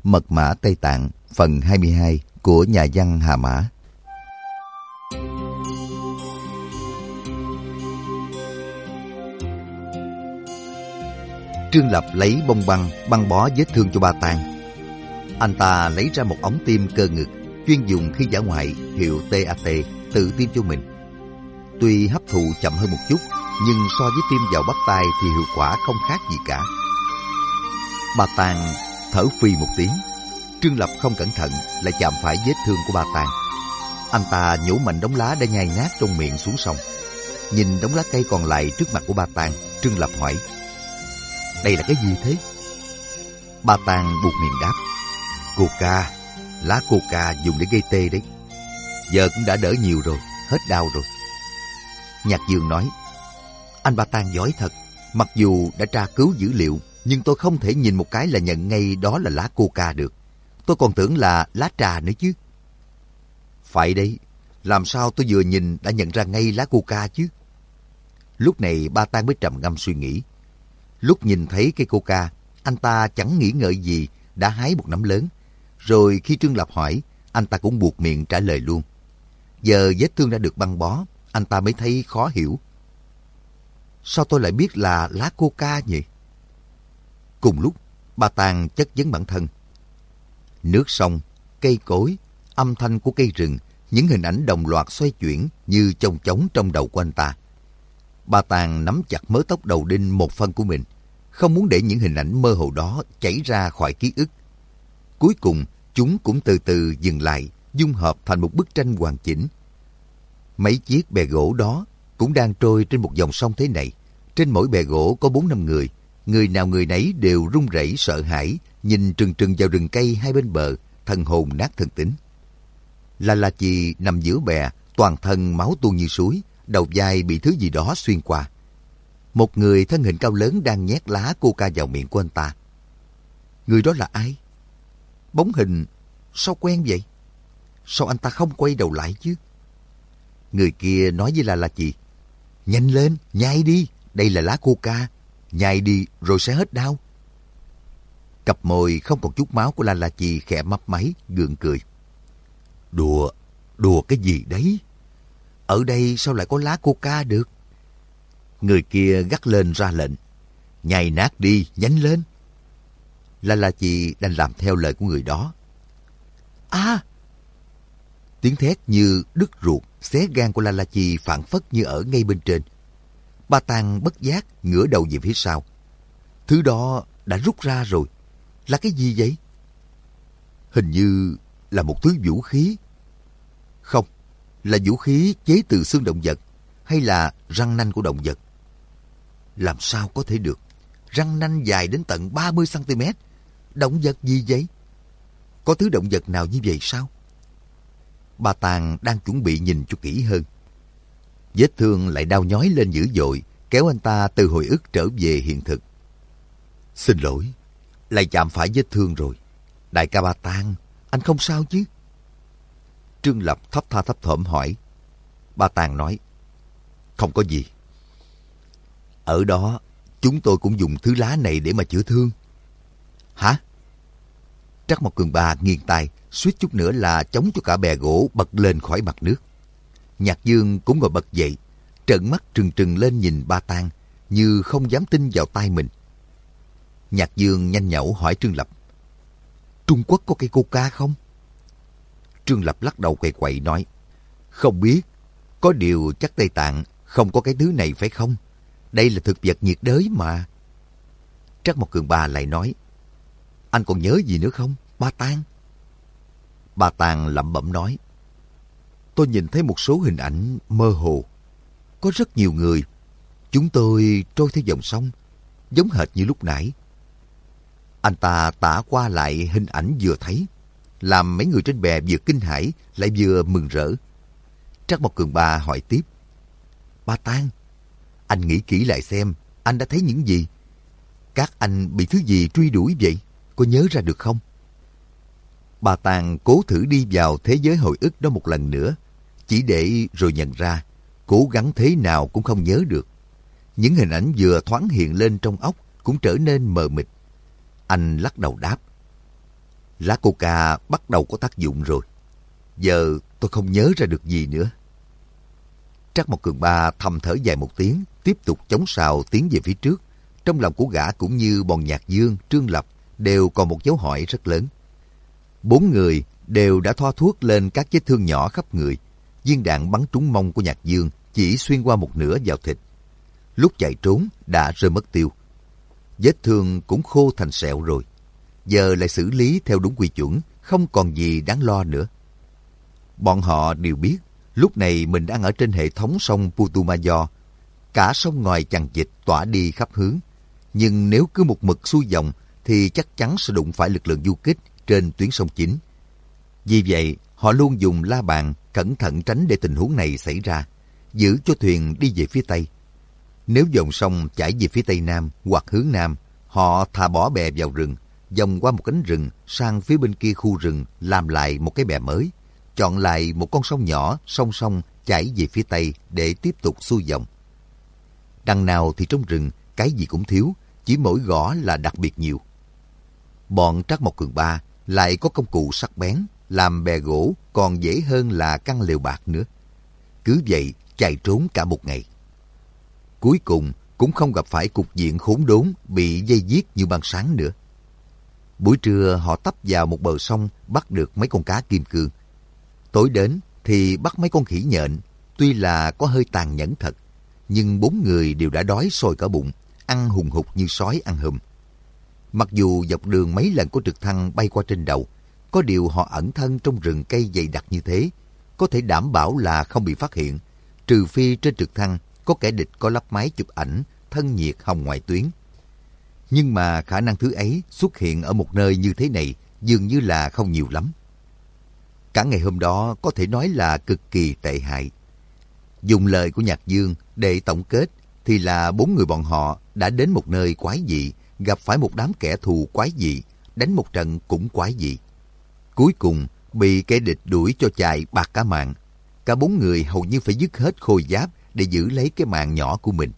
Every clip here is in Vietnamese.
Mật mã Tây Tạng phần 22 của nhà văn Hà Mã. Trương Lập lấy bông băng bó vết thương cho Ba Tàng. Anh ta lấy ra một ống tiêm cơ ngực chuyên dùng khi dã ngoại hiệu TAT tự tiêm cho mình. Tuy hấp thụ chậm hơn một chút, nhưng so với tiêm vào bắp tay thì hiệu quả không khác gì cả. Ba Tàng thở phì một tiếng. Trương Lập không cẩn thận lại chạm phải vết thương của Ba Tàng. Anh ta nhổ mạnh đống lá đã nhai nát trong miệng xuống sông. Nhìn đống lá cây còn lại trước mặt của Ba Tàng, Trương Lập hỏi: "Đây là cái gì thế?" Ba Tàng buột miệng đáp: "Coca, lá coca dùng để gây tê đấy. Giờ cũng đã đỡ nhiều rồi, hết đau rồi." Nhạc Dương nói: "Anh Ba Tàng giỏi thật. Mặc dù đã tra cứu dữ liệu, nhưng tôi không thể nhìn một cái là nhận ngay đó là lá coca được. Tôi còn tưởng là lá trà nữa chứ." "Phải đấy, làm sao tôi vừa nhìn đã nhận ra ngay lá coca chứ?" Lúc này Ba Tàng mới trầm ngâm suy nghĩ. Lúc nhìn thấy cây coca, anh ta chẳng nghĩ ngợi gì đã hái một nắm lớn. Rồi khi Trương Lập hỏi, anh ta cũng buột miệng trả lời luôn. Giờ vết thương đã được băng bó, anh ta mới thấy khó hiểu. Sao tôi lại biết là lá coca nhỉ? Cùng lúc, Ba Tàng chất vấn bản thân. Nước sông, cây cối, âm thanh của cây rừng, những hình ảnh đồng loạt xoay chuyển như chong chóng trong đầu của anh ta. Ba Tàng nắm chặt mớ tóc đầu đinh một phân của mình, không muốn để những hình ảnh mơ hồ đó chảy ra khỏi ký ức. Cuối cùng, chúng cũng từ từ dừng lại, dung hợp thành một bức tranh hoàn chỉnh. Mấy chiếc bè gỗ đó cũng đang trôi trên một dòng sông thế này. Trên mỗi bè gỗ có 4-5 người. Người nào người nấy đều run rẩy sợ hãi, nhìn trừng trừng vào rừng cây hai bên bờ, thần hồn nát thần tính. La Chi nằm giữa bè, toàn thân máu tuôn như suối, đầu vai bị thứ gì đó xuyên qua. Một người thân hình cao lớn đang nhét lá coca vào miệng của anh ta. Người đó là ai? Bóng hình sao quen vậy? Sao anh ta không quay đầu lại chứ? Người kia nói với La Chi: "Nhanh lên, nhai đi, đây là lá coca, nhai đi rồi sẽ hết đau." Cặp môi không còn chút máu của La Chi khẽ mấp máy, gượng cười. Đùa cái gì đấy? Ở đây sao lại có lá coca được? Người kia gắt lên ra lệnh: "Nhai nát đi, nhanh lên." La Chi đành làm theo lời của người đó. À! Tiếng thét như đứt ruột, xé gan của La Chi phảng phất như ở ngay bên trên. Ba Tàng bất giác ngửa đầu về phía sau. Thứ đó đã rút ra rồi. Là cái gì vậy? Hình như là một thứ vũ khí. Không, là vũ khí chế từ xương động vật hay là răng nanh của động vật. Làm sao có thể được? Răng nanh dài đến tận 30 cm. Động vật gì vậy? Có thứ động vật nào như vậy sao? Ba Tàng đang chuẩn bị nhìn cho kỹ hơn. Vết thương lại đau nhói lên dữ dội, kéo anh ta từ hồi ức trở về hiện thực. Xin lỗi, lại chạm phải vết thương rồi. Đại ca Ba Tàng, anh không sao chứ? Trương Lập thấp tha thấp thỏm hỏi. Ba Tàng nói: Không có gì. Ở đó, chúng tôi cũng dùng thứ lá này để mà chữa thương. Hả? Trắc Mộc Cường Ba nghiêng tai, suýt chút nữa là chống cho cả bè gỗ bật lên khỏi mặt nước. Nhạc Dương cũng ngồi bật dậy, trợn mắt trừng trừng lên nhìn Ba Tàng, như không dám tin vào tai mình. Nhạc Dương nhanh nhẩu hỏi Trương Lập: Trung Quốc có cây coca không? Trương Lập lắc đầu quậy quậy nói: Không biết, có điều chắc Tây Tạng không có cái thứ này phải không? Đây là thực vật nhiệt đới mà. Trắc Mộc Cường Ba lại nói: Anh còn nhớ gì nữa không, Ba Tàng? Ba Tàng lẩm bẩm nói: Tôi nhìn thấy một số hình ảnh mơ hồ. Có rất nhiều người. Chúng tôi trôi theo dòng sông, giống hệt như lúc nãy. Anh ta tả qua lại hình ảnh vừa thấy, làm mấy người trên bè vừa kinh hãi lại vừa mừng rỡ. Trắc Mộc Cường Ba hỏi tiếp: Ba Tàng, anh nghĩ kỹ lại xem, anh đã thấy những gì? Các anh bị thứ gì truy đuổi vậy? Có nhớ ra được không? Ba Tàng cố thử đi vào thế giới hồi ức đó một lần nữa, chỉ để rồi nhận ra, cố gắng thế nào cũng không nhớ được. Những hình ảnh vừa thoáng hiện lên trong óc cũng trở nên mờ mịt. Anh lắc đầu đáp: Lá coca bắt đầu có tác dụng rồi. Giờ tôi không nhớ ra được gì nữa. Trác Mộc Cường Ba thầm thở dài một tiếng, tiếp tục chống sào tiến về phía trước. Trong lòng của gã cũng như bọn Nhạc Dương, Trương Lập đều còn một dấu hỏi rất lớn. 4 người đều đã thoa thuốc lên các vết thương nhỏ khắp người. Viên đạn bắn trúng mông của Nhạc Dương chỉ xuyên qua một nửa vào thịt. Lúc chạy trốn đã rơi mất tiêu. Vết thương cũng khô thành sẹo rồi. Giờ lại xử lý theo đúng quy chuẩn, không còn gì đáng lo nữa. Bọn họ đều biết, lúc này mình đang ở trên hệ thống sông Putumayo. Cả sông ngòi chằng chịt tỏa đi khắp hướng. Nhưng nếu cứ một mực xuôi dòng thì chắc chắn sẽ đụng phải lực lượng du kích trên tuyến sông chính. Vì vậy, họ luôn dùng la bàn cẩn thận tránh để tình huống này xảy ra, giữ cho thuyền đi về phía Tây. Nếu dòng sông chảy về phía Tây Nam hoặc hướng Nam, họ thả bỏ bè vào rừng, vòng qua một cánh rừng sang phía bên kia khu rừng làm lại một cái bè mới, chọn lại một con sông nhỏ song song chảy về phía Tây để tiếp tục xuôi dòng. Đằng nào thì trong rừng cái gì cũng thiếu, chỉ mỗi gõ là đặc biệt nhiều. Bọn Trác Mộc Cường Ba lại có công cụ sắc bén, làm bè gỗ còn dễ hơn là căn lều bạc nữa. Cứ vậy chạy trốn cả một ngày. Cuối cùng cũng không gặp phải cục diện khốn đốn bị dây giết như ban sáng nữa. Buổi trưa họ tấp vào một bờ sông bắt được mấy con cá kim cương. Tối đến thì bắt mấy con khỉ nhện, tuy là có hơi tàn nhẫn thật, nhưng 4 người đều đã đói sôi cả bụng, ăn hùng hục như sói ăn hùm. Mặc dù dọc đường mấy lần có trực thăng bay qua trên đầu, có điều họ ẩn thân trong rừng cây dày đặc như thế, có thể đảm bảo là không bị phát hiện, trừ phi trên trực thăng có kẻ địch có lắp máy chụp ảnh thân nhiệt hồng ngoại tuyến. Nhưng mà khả năng thứ ấy xuất hiện ở một nơi như thế này dường như là không nhiều lắm. Cả ngày hôm đó có thể nói là cực kỳ tệ hại. Dùng lời của Nhạc Dương để tổng kết thì là 4 người bọn họ đã đến một nơi quái dị, gặp phải một đám kẻ thù quái dị, đánh một trận cũng quái dị. Cuối cùng bị kẻ địch đuổi cho chạy bạc cả mạng. Cả 4 người hầu như phải dứt hết khôi giáp để giữ lấy cái mạng nhỏ của mình.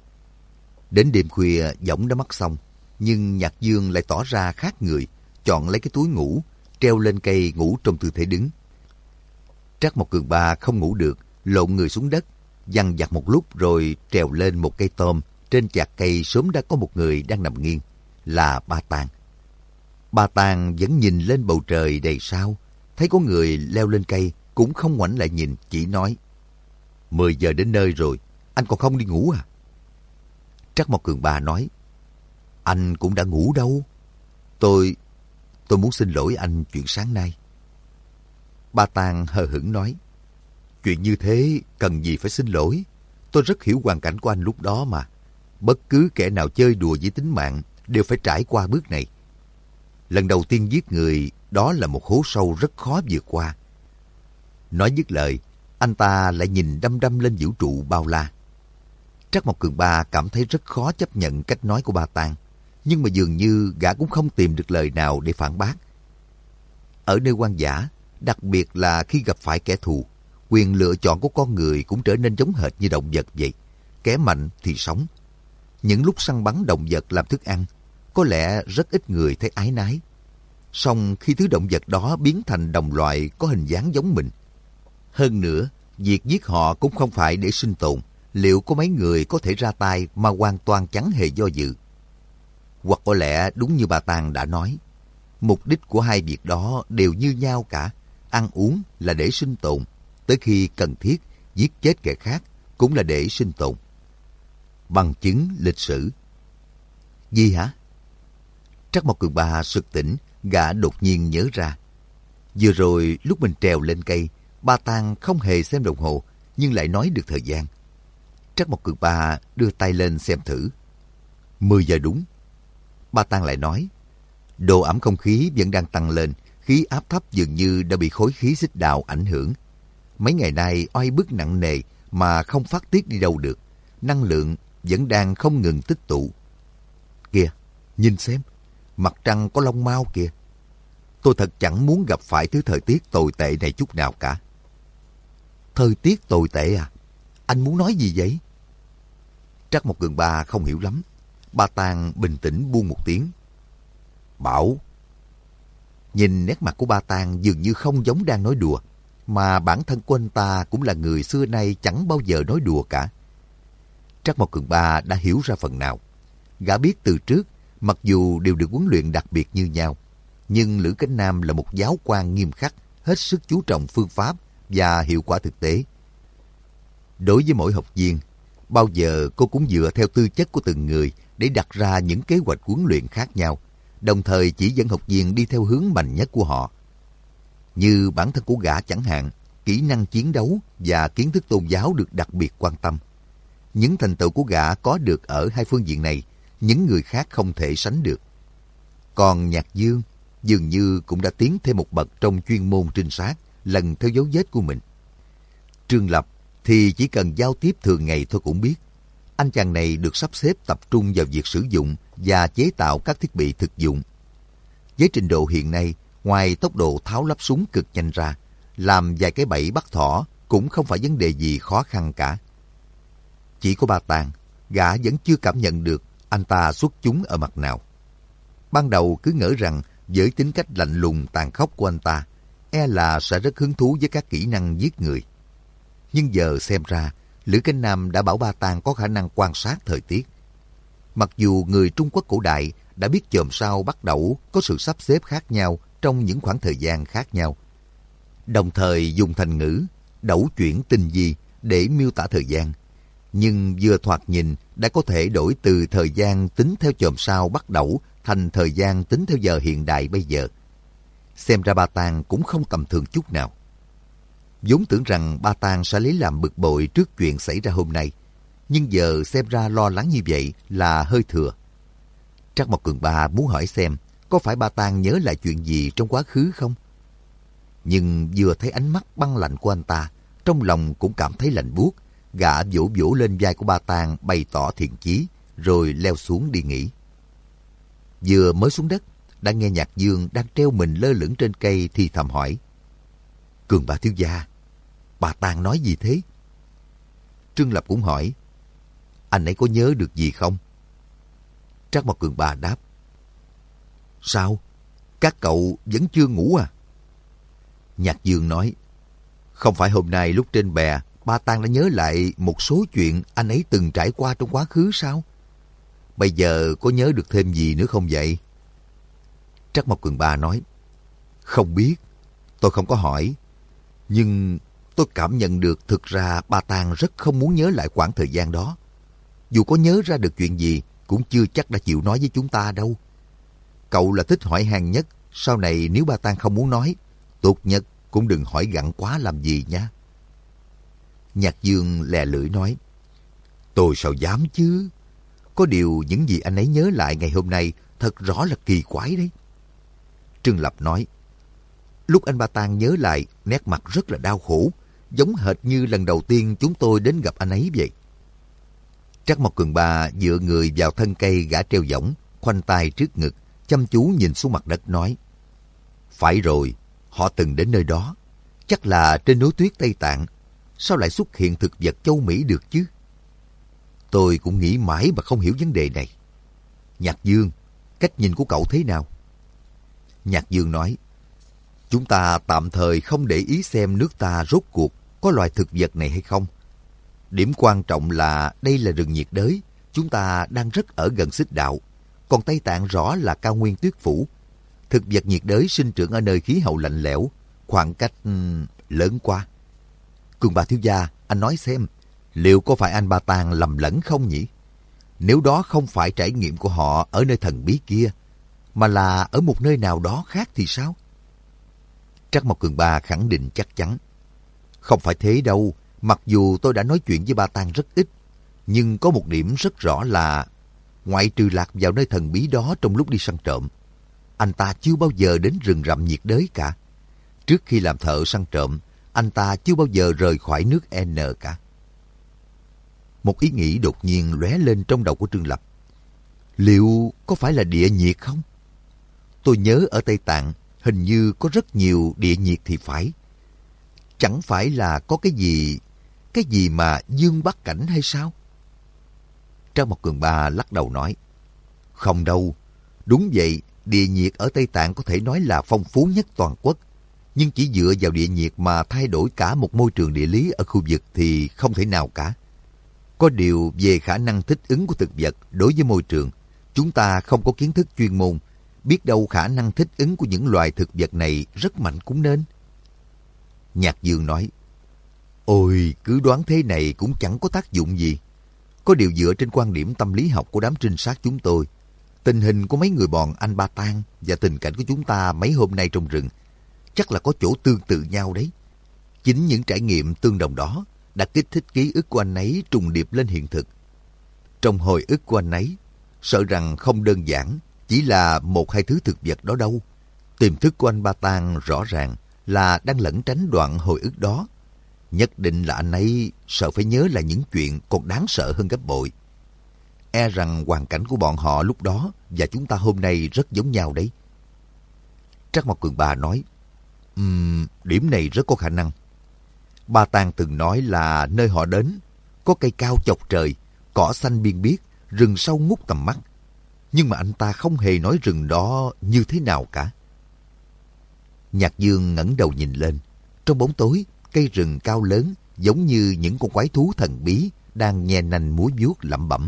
Đến đêm khuya giọng đã mắc xong, nhưng Nhạc Dương lại tỏ ra khác người, chọn lấy cái túi ngủ, treo lên cây ngủ trong tư thế đứng. Trác Mộc Cường Ba không ngủ được, lộn người xuống đất, văng vặt một lúc rồi trèo lên một cây tôm. Trên chạc cây sớm đã có một người đang nằm nghiêng, là Ba Tang. Ba Tang vẫn nhìn lên bầu trời đầy sao, thấy có người leo lên cây, cũng không ngoảnh lại nhìn, chỉ nói: 10 giờ đến nơi rồi, anh còn không đi ngủ à? Trác Mộc Cường Ba nói: Anh cũng đã ngủ đâu. Tôi muốn xin lỗi anh chuyện sáng nay. Ba Tang hờ hững nói: Chuyện như thế cần gì phải xin lỗi. Tôi rất hiểu hoàn cảnh của anh lúc đó mà. Bất cứ kẻ nào chơi đùa với tính mạng đều phải trải qua bước này. Lần đầu tiên giết người, đó là một hố sâu rất khó vượt qua. Nói dứt lời, anh ta lại nhìn đăm đăm lên vũ trụ bao la. Trác Mộc Cường Ba cảm thấy rất khó chấp nhận cách nói của Ba Tang, nhưng mà dường như gã cũng không tìm được lời nào để phản bác. Ở nơi hoang dã, đặc biệt là khi gặp phải kẻ thù, quyền lựa chọn của con người cũng trở nên giống hệt như động vật vậy. Kẻ mạnh thì sống. Những lúc săn bắn động vật làm thức ăn, có lẽ rất ít người thấy áy náy. Song khi thứ động vật đó biến thành đồng loại có hình dáng giống mình. Hơn nữa, việc giết họ cũng không phải để sinh tồn. Liệu có mấy người có thể ra tay mà hoàn toàn chẳng hề do dự? Hoặc có lẽ đúng như bà Tang đã nói, mục đích của hai việc đó đều như nhau cả. Ăn uống là để sinh tồn, tới khi cần thiết giết chết kẻ khác cũng là để sinh tồn. Bằng chứng lịch sử. Gì hả? Trác Mộc Cường Ba sực tỉnh, gã đột nhiên nhớ ra. Vừa rồi lúc mình trèo lên cây, Ba Tang không hề xem đồng hồ, nhưng lại nói được thời gian. Trác Mộc Cường Ba đưa tay lên xem thử. 10 giờ đúng. Ba Tang lại nói, độ ẩm không khí vẫn đang tăng lên, khí áp thấp dường như đã bị khối khí xích đạo ảnh hưởng. Mấy ngày nay oai bức nặng nề mà không phát tiết đi đâu được. Năng lượng vẫn đang không ngừng tích tụ. Kìa, nhìn xem, mặt trăng có lông mao kìa. Tôi thật chẳng muốn gặp phải thứ thời tiết tồi tệ này chút nào cả. Thời tiết tồi tệ à? Anh muốn nói gì vậy? Trác Mộc Cường Ba không hiểu lắm. Ba Tang bình tĩnh buông một tiếng. Bão. Nhìn nét mặt của Ba Tang dường như không giống đang nói đùa, mà bản thân của anh ta cũng là người xưa nay chẳng bao giờ nói đùa cả. Trắc Mộc Cường Ba đã hiểu ra phần nào. Gã biết từ trước, mặc dù đều được huấn luyện đặc biệt như nhau, nhưng Lữ Cánh Nam là một giáo quan nghiêm khắc, hết sức chú trọng phương pháp và hiệu quả thực tế. Đối với mỗi học viên, bao giờ cô cũng dựa theo tư chất của từng người để đặt ra những kế hoạch huấn luyện khác nhau, đồng thời chỉ dẫn học viên đi theo hướng mạnh nhất của họ. Như bản thân của gã chẳng hạn, kỹ năng chiến đấu và kiến thức tôn giáo được đặc biệt quan tâm. Những thành tựu của gã có được ở hai phương diện này, những người khác không thể sánh được. Còn Nhạc Dương dường như cũng đã tiến thêm một bậc trong chuyên môn trinh sát, lần theo dấu vết của mình. Trương Lập thì chỉ cần giao tiếp thường ngày thôi cũng biết. Anh chàng này được sắp xếp tập trung vào việc sử dụng và chế tạo các thiết bị thực dụng. Với trình độ hiện nay, ngoài tốc độ tháo lắp súng cực nhanh ra, làm vài cái bẫy bắt thỏ cũng không phải vấn đề gì khó khăn cả. Chỉ có Ba Tang, gã vẫn chưa cảm nhận được anh ta xuất chúng ở mặt nào. Ban đầu cứ ngỡ rằng với tính cách lạnh lùng tàn khốc của anh ta, e là sẽ rất hứng thú với các kỹ năng giết người. Nhưng giờ xem ra, Lữ Cánh Nam đã bảo Ba Tang có khả năng quan sát thời tiết. Mặc dù người Trung Quốc cổ đại đã biết chòm sao bắt đẩu có sự sắp xếp khác nhau trong những khoảng thời gian khác nhau, đồng thời dùng thành ngữ đẩu chuyển tinh vi để miêu tả thời gian, nhưng vừa thoạt nhìn đã có thể đổi từ thời gian tính theo chòm sao bắt đẩu thành thời gian tính theo giờ hiện đại bây giờ. Xem ra Ba Tang cũng không tầm thường chút nào. Vốn tưởng rằng Ba Tang sẽ lấy làm bực bội trước chuyện xảy ra hôm nay, nhưng giờ xem ra lo lắng như vậy là hơi thừa. Trắc Mộc Cường Ba muốn hỏi xem có phải Ba Tang nhớ lại chuyện gì trong quá khứ không? Nhưng vừa thấy ánh mắt băng lạnh của anh ta, trong lòng cũng cảm thấy lạnh buốt. Gã vỗ vỗ lên vai của Ba Tang bày tỏ thiện chí, rồi leo xuống đi nghỉ. Vừa mới xuống đất, đã nghe Nhạc Dương đang treo mình lơ lửng trên cây thì thầm hỏi: Cường Ba thiếu gia, Ba Tang nói gì thế? Trương Lập cũng hỏi: Anh ấy có nhớ được gì không? Trắc Mộc Cường Ba đáp: Sao? Các cậu vẫn chưa ngủ à? Nhạc Dương nói: Không phải hôm nay lúc trên bè, Ba Tang đã nhớ lại một số chuyện anh ấy từng trải qua trong quá khứ sao? Bây giờ có nhớ được thêm gì nữa không vậy? Trắc Mộc Cường Ba nói: Không biết, tôi không có hỏi. Nhưng tôi cảm nhận được thực ra Ba Tang rất không muốn nhớ lại quãng thời gian đó. Dù có nhớ ra được chuyện gì, cũng chưa chắc đã chịu nói với chúng ta đâu. Cậu là thích hỏi han nhất, sau này nếu Ba Tang không muốn nói, tốt nhất cũng đừng hỏi gặng quá làm gì nha. Nhạc Dương lè lưỡi nói: Tôi sao dám chứ? Có điều những gì anh ấy nhớ lại ngày hôm nay thật rõ là kỳ quái đấy. Trương Lập nói: Lúc anh Ba Tang nhớ lại, nét mặt rất là đau khổ, giống hệt như lần đầu tiên chúng tôi đến gặp anh ấy vậy. Trắc Mộc Cường Ba dựa người vào thân cây gã treo võng, khoanh tay trước ngực, chăm chú nhìn xuống mặt đất nói: Phải rồi, họ từng đến nơi đó, chắc là trên núi tuyết Tây Tạng. Sao lại xuất hiện thực vật châu Mỹ được chứ? Tôi cũng nghĩ mãi mà không hiểu vấn đề này. Nhạc Dương, cách nhìn của cậu thế nào? Nhạc Dương nói: Chúng ta tạm thời không để ý xem nước ta rốt cuộc có loài thực vật này hay không. Điểm quan trọng là đây là rừng nhiệt đới, chúng ta đang rất ở gần xích đạo. Còn Tây Tạng rõ là cao nguyên tuyết phủ. Thực vật nhiệt đới sinh trưởng ở nơi khí hậu lạnh lẽo, khoảng cách lớn quá. Cường Ba thiếu gia, anh nói xem, liệu có phải anh Ba Tang lầm lẫn không nhỉ? Nếu đó không phải trải nghiệm của họ ở nơi thần bí kia, mà là ở một nơi nào đó khác thì sao? Trắc Mộc Cường Ba khẳng định chắc chắn: Không phải thế đâu, mặc dù tôi đã nói chuyện với Ba Tang rất ít, nhưng có một điểm rất rõ là ngoại trừ lạc vào nơi thần bí đó trong lúc đi săn trộm, anh ta chưa bao giờ đến rừng rậm nhiệt đới cả. Trước khi làm thợ săn trộm, anh ta chưa bao giờ rời khỏi nước N cả. Một ý nghĩ đột nhiên lóe lên trong đầu của Trương Lập. Liệu có phải là địa nhiệt không? Tôi nhớ ở Tây Tạng hình như có rất nhiều địa nhiệt thì phải. Chẳng phải là có cái gì mà dương bắc cảnh hay sao? Trác Mộc Cường Ba lắc đầu nói: Không đâu, đúng vậy, địa nhiệt ở Tây Tạng có thể nói là phong phú nhất toàn quốc. Nhưng chỉ dựa vào địa nhiệt mà thay đổi cả một môi trường địa lý ở khu vực thì không thể nào cả. Có điều về khả năng thích ứng của thực vật đối với môi trường, chúng ta không có kiến thức chuyên môn. Biết đâu khả năng thích ứng của những loài thực vật này rất mạnh cũng nên. Nhạc Dương nói, ôi, cứ đoán thế này cũng chẳng có tác dụng gì. Có điều dựa trên quan điểm tâm lý học của đám trinh sát chúng tôi, tình hình của mấy người bọn anh Ba Tang và tình cảnh của chúng ta mấy hôm nay trong rừng chắc là có chỗ tương tự nhau đấy. Chính những trải nghiệm tương đồng đó đã kích thích ký ức của anh ấy trùng điệp lên hiện thực. Trong hồi ức của anh ấy, sợ rằng không đơn giản chỉ là một hai thứ thực vật đó đâu. Tiềm thức của anh Ba Tang rõ ràng là đang lẩn tránh đoạn hồi ức đó. Nhất định là anh ấy sợ phải nhớ lại những chuyện còn đáng sợ hơn gấp bội. E rằng hoàn cảnh của bọn họ lúc đó và chúng ta hôm nay rất giống nhau đấy. Trắc Mộc Cường Ba nói, điểm này rất có khả năng. Ba Tang từng nói là nơi họ đến có cây cao chọc trời, cỏ xanh biên biếc, rừng sâu ngút tầm mắt. Nhưng mà anh ta không hề nói rừng đó như thế nào cả. Nhạc Dương ngẩng đầu nhìn lên. Trong bóng tối, cây rừng cao lớn giống như những con quái thú thần bí đang nhe nanh múa vuốt lẩm bẩm.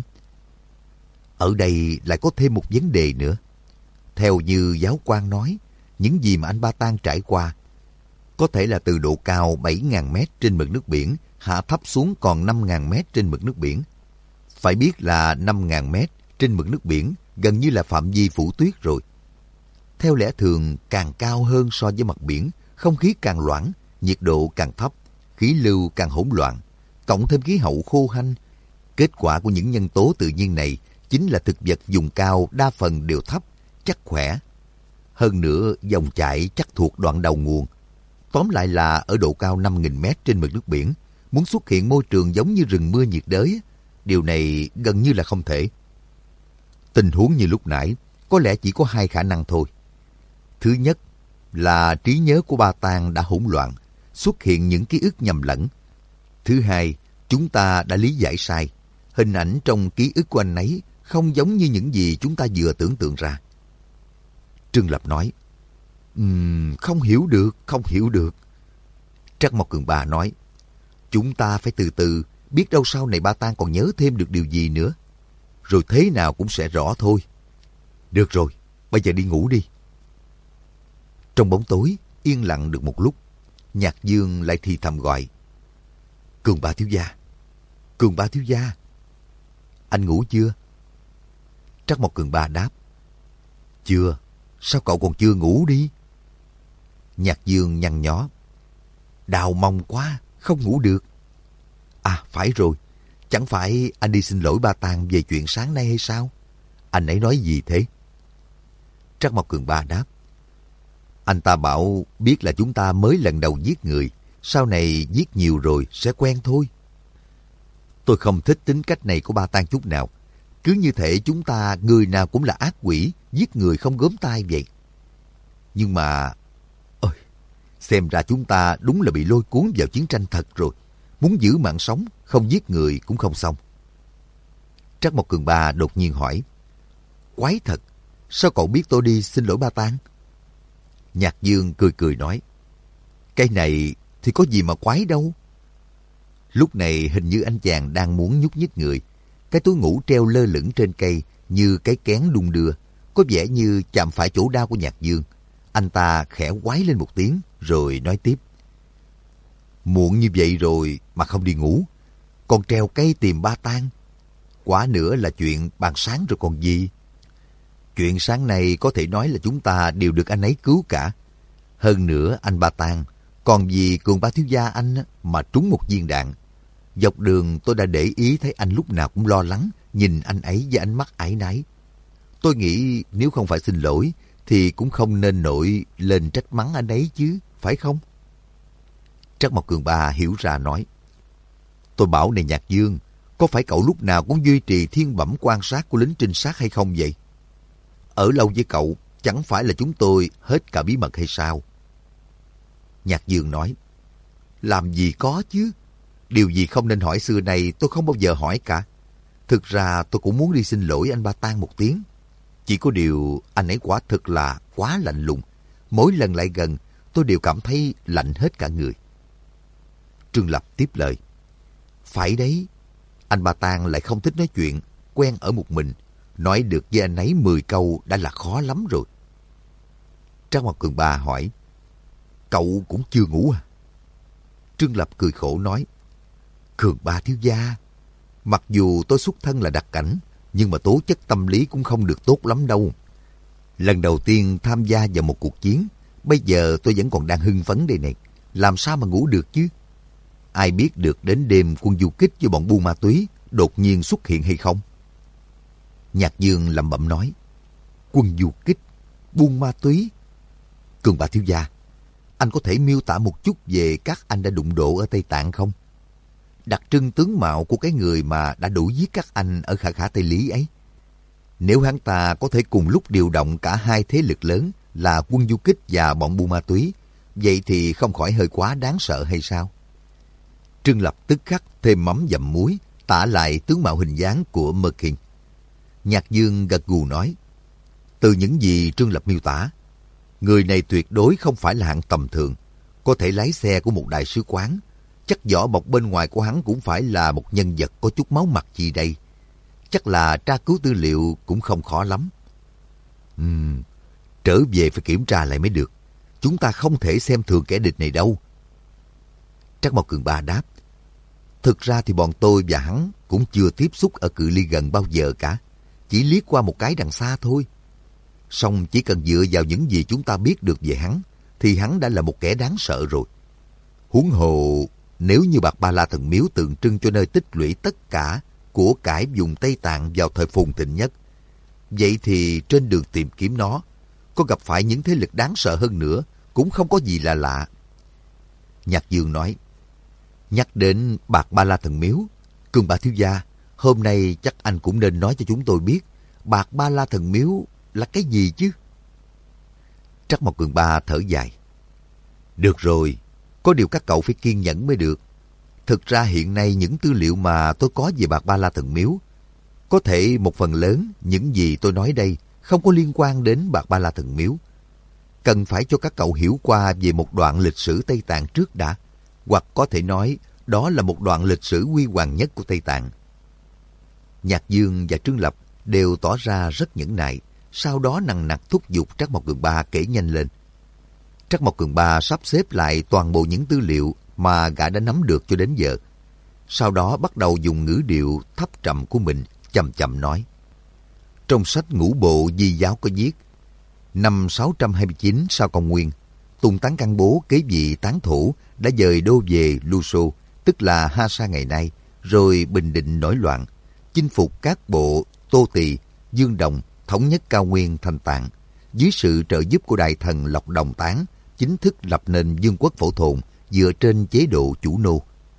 Ở đây lại có thêm một vấn đề nữa. Theo như giáo quan nói, những gì mà anh Ba Tang trải qua có thể là từ độ cao 7.000 mét trên mực nước biển hạ thấp xuống còn 5.000 mét trên mực nước biển. Phải biết là 5.000 mét trên mực nước biển gần như là phạm vi phủ tuyết rồi. Theo lẽ thường, càng cao hơn so với mặt biển, không khí càng loãng, nhiệt độ càng thấp, khí lưu càng hỗn loạn, cộng thêm khí hậu khô hanh. Kết quả của những nhân tố tự nhiên này chính là thực vật vùng cao đa phần đều thấp, chắc khỏe. Hơn nữa, dòng chảy chắc thuộc đoạn đầu nguồn. Tóm lại là ở độ cao 5.000 mét trên mực nước biển, muốn xuất hiện môi trường giống như rừng mưa nhiệt đới, điều này gần như là không thể. Tình huống như lúc nãy, có lẽ chỉ có hai khả năng thôi. Thứ nhất là trí nhớ của Ba Tang đã hỗn loạn, xuất hiện những ký ức nhầm lẫn. Thứ hai, chúng ta đã lý giải sai. Hình ảnh trong ký ức của anh ấy không giống như những gì chúng ta vừa tưởng tượng ra. Trương Lập nói, không hiểu được. Trắc Mộc Cường Ba nói, chúng ta phải từ từ, biết đâu sau này Ba Tang còn nhớ thêm được điều gì nữa. Rồi thế nào cũng sẽ rõ thôi. Được rồi, bây giờ đi ngủ đi. Trong bóng tối, yên lặng được một lúc, Nhạc Dương lại thì thầm gọi, Cường Ba thiếu gia, Cường Ba thiếu gia. Anh ngủ chưa? Trắc Mộc Cường Ba đáp, chưa. Sao cậu còn chưa ngủ đi? Nhạc Dương nhăn nhó, đau mông quá, không ngủ được. À phải rồi, chẳng phải anh đi xin lỗi Ba Tang về chuyện sáng nay hay sao? Anh ấy nói gì thế? Trắc Mộc Cường Ba đáp, anh ta bảo biết là chúng ta mới lần đầu giết người, sau này giết nhiều rồi sẽ quen thôi. Tôi không thích tính cách này của Ba Tang chút nào. Cứ như thể chúng ta người nào cũng là ác quỷ, giết người không gớm tay vậy. Nhưng mà, ôi, xem ra chúng ta đúng là bị lôi cuốn vào chiến tranh thật rồi. Muốn giữ mạng sống, không giết người cũng không xong. Trắc Mộc Cường Ba đột nhiên hỏi, quái thật, sao cậu biết tôi đi xin lỗi Ba Tang? Nhạc Dương cười cười nói, cái này thì có gì mà quái đâu. Lúc này hình như anh chàng đang muốn nhúc nhích người. Cái túi ngủ treo lơ lửng trên cây như cái kén đung đưa, có vẻ như chạm phải chỗ đau của Nhạc Dương. Anh ta khẽ quái lên một tiếng rồi nói tiếp, muộn như vậy rồi mà không đi ngủ, còn treo cây tìm Ba Tang. Quả nữa là chuyện bàn sáng rồi còn gì. Chuyện sáng nay có thể nói là chúng ta đều được anh ấy cứu cả. Hơn nữa anh Ba Tang còn vì Cường Ba thiếu gia anh mà trúng một viên đạn. Dọc đường tôi đã để ý thấy anh lúc nào cũng lo lắng, nhìn anh ấy với ánh mắt áy náy. Tôi nghĩ nếu không phải xin lỗi thì cũng không nên nổi lên trách mắng anh ấy chứ, phải không? Trắc Mộc Cường Ba hiểu ra nói, tôi bảo này Nhạc Dương, có phải cậu lúc nào cũng duy trì thiên bẩm quan sát của lính trinh sát hay không vậy? Ở lâu với cậu chẳng phải là chúng tôi hết cả bí mật hay sao? Nhạc Dương nói, làm gì có chứ. Điều gì không nên hỏi xưa này tôi không bao giờ hỏi cả. Thực ra tôi cũng muốn đi xin lỗi anh Ba Tang một tiếng. Chỉ có điều anh ấy quả thực là quá lạnh lùng. Mỗi lần lại gần, tôi đều cảm thấy lạnh hết cả người. Trương Lập tiếp lời. Phải đấy, anh Ba Tang lại không thích nói chuyện, quen ở một mình. Nói được với anh ấy 10 câu đã là khó lắm rồi. Trác Mộc Cường Ba hỏi. Cậu cũng chưa ngủ à? Trương Lập cười khổ nói. Cường Ba thiếu gia, mặc dù tôi xuất thân là đặc cảnh, nhưng mà tố chất tâm lý cũng không được tốt lắm đâu. Lần đầu tiên tham gia vào một cuộc chiến, bây giờ tôi vẫn còn đang hưng phấn đây này. Làm sao mà ngủ được chứ? Ai biết được đến đêm quân du kích với bọn buôn ma túy đột nhiên xuất hiện hay không? Nhạc Dương lẩm bẩm nói. Quân du kích, buôn ma túy. Cường Ba thiếu gia, anh có thể miêu tả một chút về các anh đã đụng độ ở Tây Tạng không? Đặc trưng tướng mạo của cái người mà đã đuổi giết các anh ở Khả Khả Tây Lý ấy. Nếu hắn ta có thể cùng lúc điều động cả hai thế lực lớn là quân du kích và bọn buôn ma túy, vậy thì không khỏi hơi quá đáng sợ hay sao? Trương Lập tức khắc thêm mắm dặm muối, tả lại tướng mạo hình dáng của Merkin. Nhạc Dương gật gù nói. Từ những gì Trương Lập miêu tả, người này tuyệt đối không phải là hạng tầm thường, có thể lái xe của một đại sứ quán. Chắc vỏ bọc bên ngoài của hắn cũng phải là một nhân vật có chút máu mặt gì đây. Chắc là tra cứu tư liệu cũng không khó lắm. Trở về phải kiểm tra lại mới được. Chúng ta không thể xem thường kẻ địch này đâu. Trác Mộc Cường Ba đáp. Thực ra thì bọn tôi và hắn cũng chưa tiếp xúc ở cự ly gần bao giờ cả. Chỉ liếc qua một cái đằng xa thôi. Song chỉ cần dựa vào những gì chúng ta biết được về hắn, thì hắn đã là một kẻ đáng sợ rồi. Huống hồ, nếu như Bạc Ba La Thần Miếu tượng trưng cho nơi tích lũy tất cả của cải vùng Tây Tạng vào thời phồn thịnh nhất, vậy thì trên đường tìm kiếm nó, có gặp phải những thế lực đáng sợ hơn nữa cũng không có gì là lạ. Nhạc Dương nói. Nhắc đến Bạc Ba La Thần Miếu, Cường Ba thiếu gia, hôm nay chắc anh cũng nên nói cho chúng tôi biết Bạc Ba La Thần Miếu là cái gì chứ? Trác Mộc Cường Ba thở dài. Được rồi, có điều các cậu phải kiên nhẫn mới được. Thực ra hiện nay những tư liệu mà tôi có về Bạc Ba La Thần Miếu, có thể một phần lớn những gì tôi nói đây không có liên quan đến Bạc Ba La Thần Miếu. Cần phải cho các cậu hiểu qua về một đoạn lịch sử Tây Tạng trước đã, hoặc có thể nói đó là một đoạn lịch sử huy hoàng nhất của Tây Tạng. Nhạc Dương và Trương Lập đều tỏ ra rất nhẫn nại, sau đó nằng nặc thúc giục Trác Mộc Cường Ba kể nhanh lên. Trác Mộc Cường Ba sắp xếp lại toàn bộ những tư liệu mà gã đã nắm được cho đến giờ. Sau đó bắt đầu dùng ngữ điệu thấp trầm của mình chậm chậm nói. Trong sách Ngũ Bộ Di Giáo có viết, năm 629 sau công nguyên, Tùng Tán Cang Bố kế vị tán thủ đã dời đô về Luso, tức là Ha Sa ngày nay, rồi Bình Định nổi loạn, chinh phục các bộ Tô Tỳ, Dương Đồng, thống nhất cao nguyên Thanh Tạng. Dưới sự trợ giúp của đại thần Lộc Đồng Tán, chính thức lập nên vương quốc Phổ Thồn dựa trên chế độ chủ nô.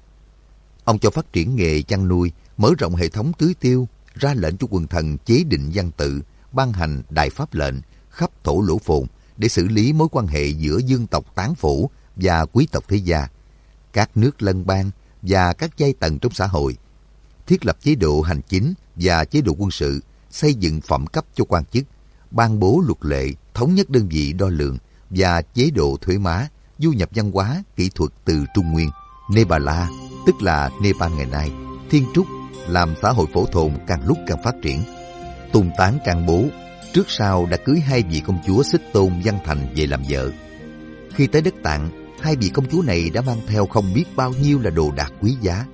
Ông cho phát triển nghề chăn nuôi, mở rộng hệ thống tưới tiêu, ra lệnh cho quần thần chế định văn tự, ban hành đại pháp lệnh khắp thổ lỗ phồn để xử lý mối quan hệ giữa dương tộc tán phổ và quý tộc thế gia, các nước lân bang và các giai tầng trong xã hội, thiết lập chế độ hành chính và chế độ quân sự, xây dựng phẩm cấp cho quan chức, ban bố luật lệ, thống nhất đơn vị đo lường và chế độ thuế má, du nhập văn hóa, kỹ thuật từ Trung Nguyên, Nepal, tức là Nepal ngày nay, Thiên Trúc, làm xã hội phổ thồn càng lúc càng phát triển. Tùng Tán Cang Bố trước sau đã cưới hai vị công chúa Xích Tôn Văn Thành về làm vợ. Khi tới đất Tạng, hai vị công chúa này đã mang theo không biết bao nhiêu là đồ đạc quý giá.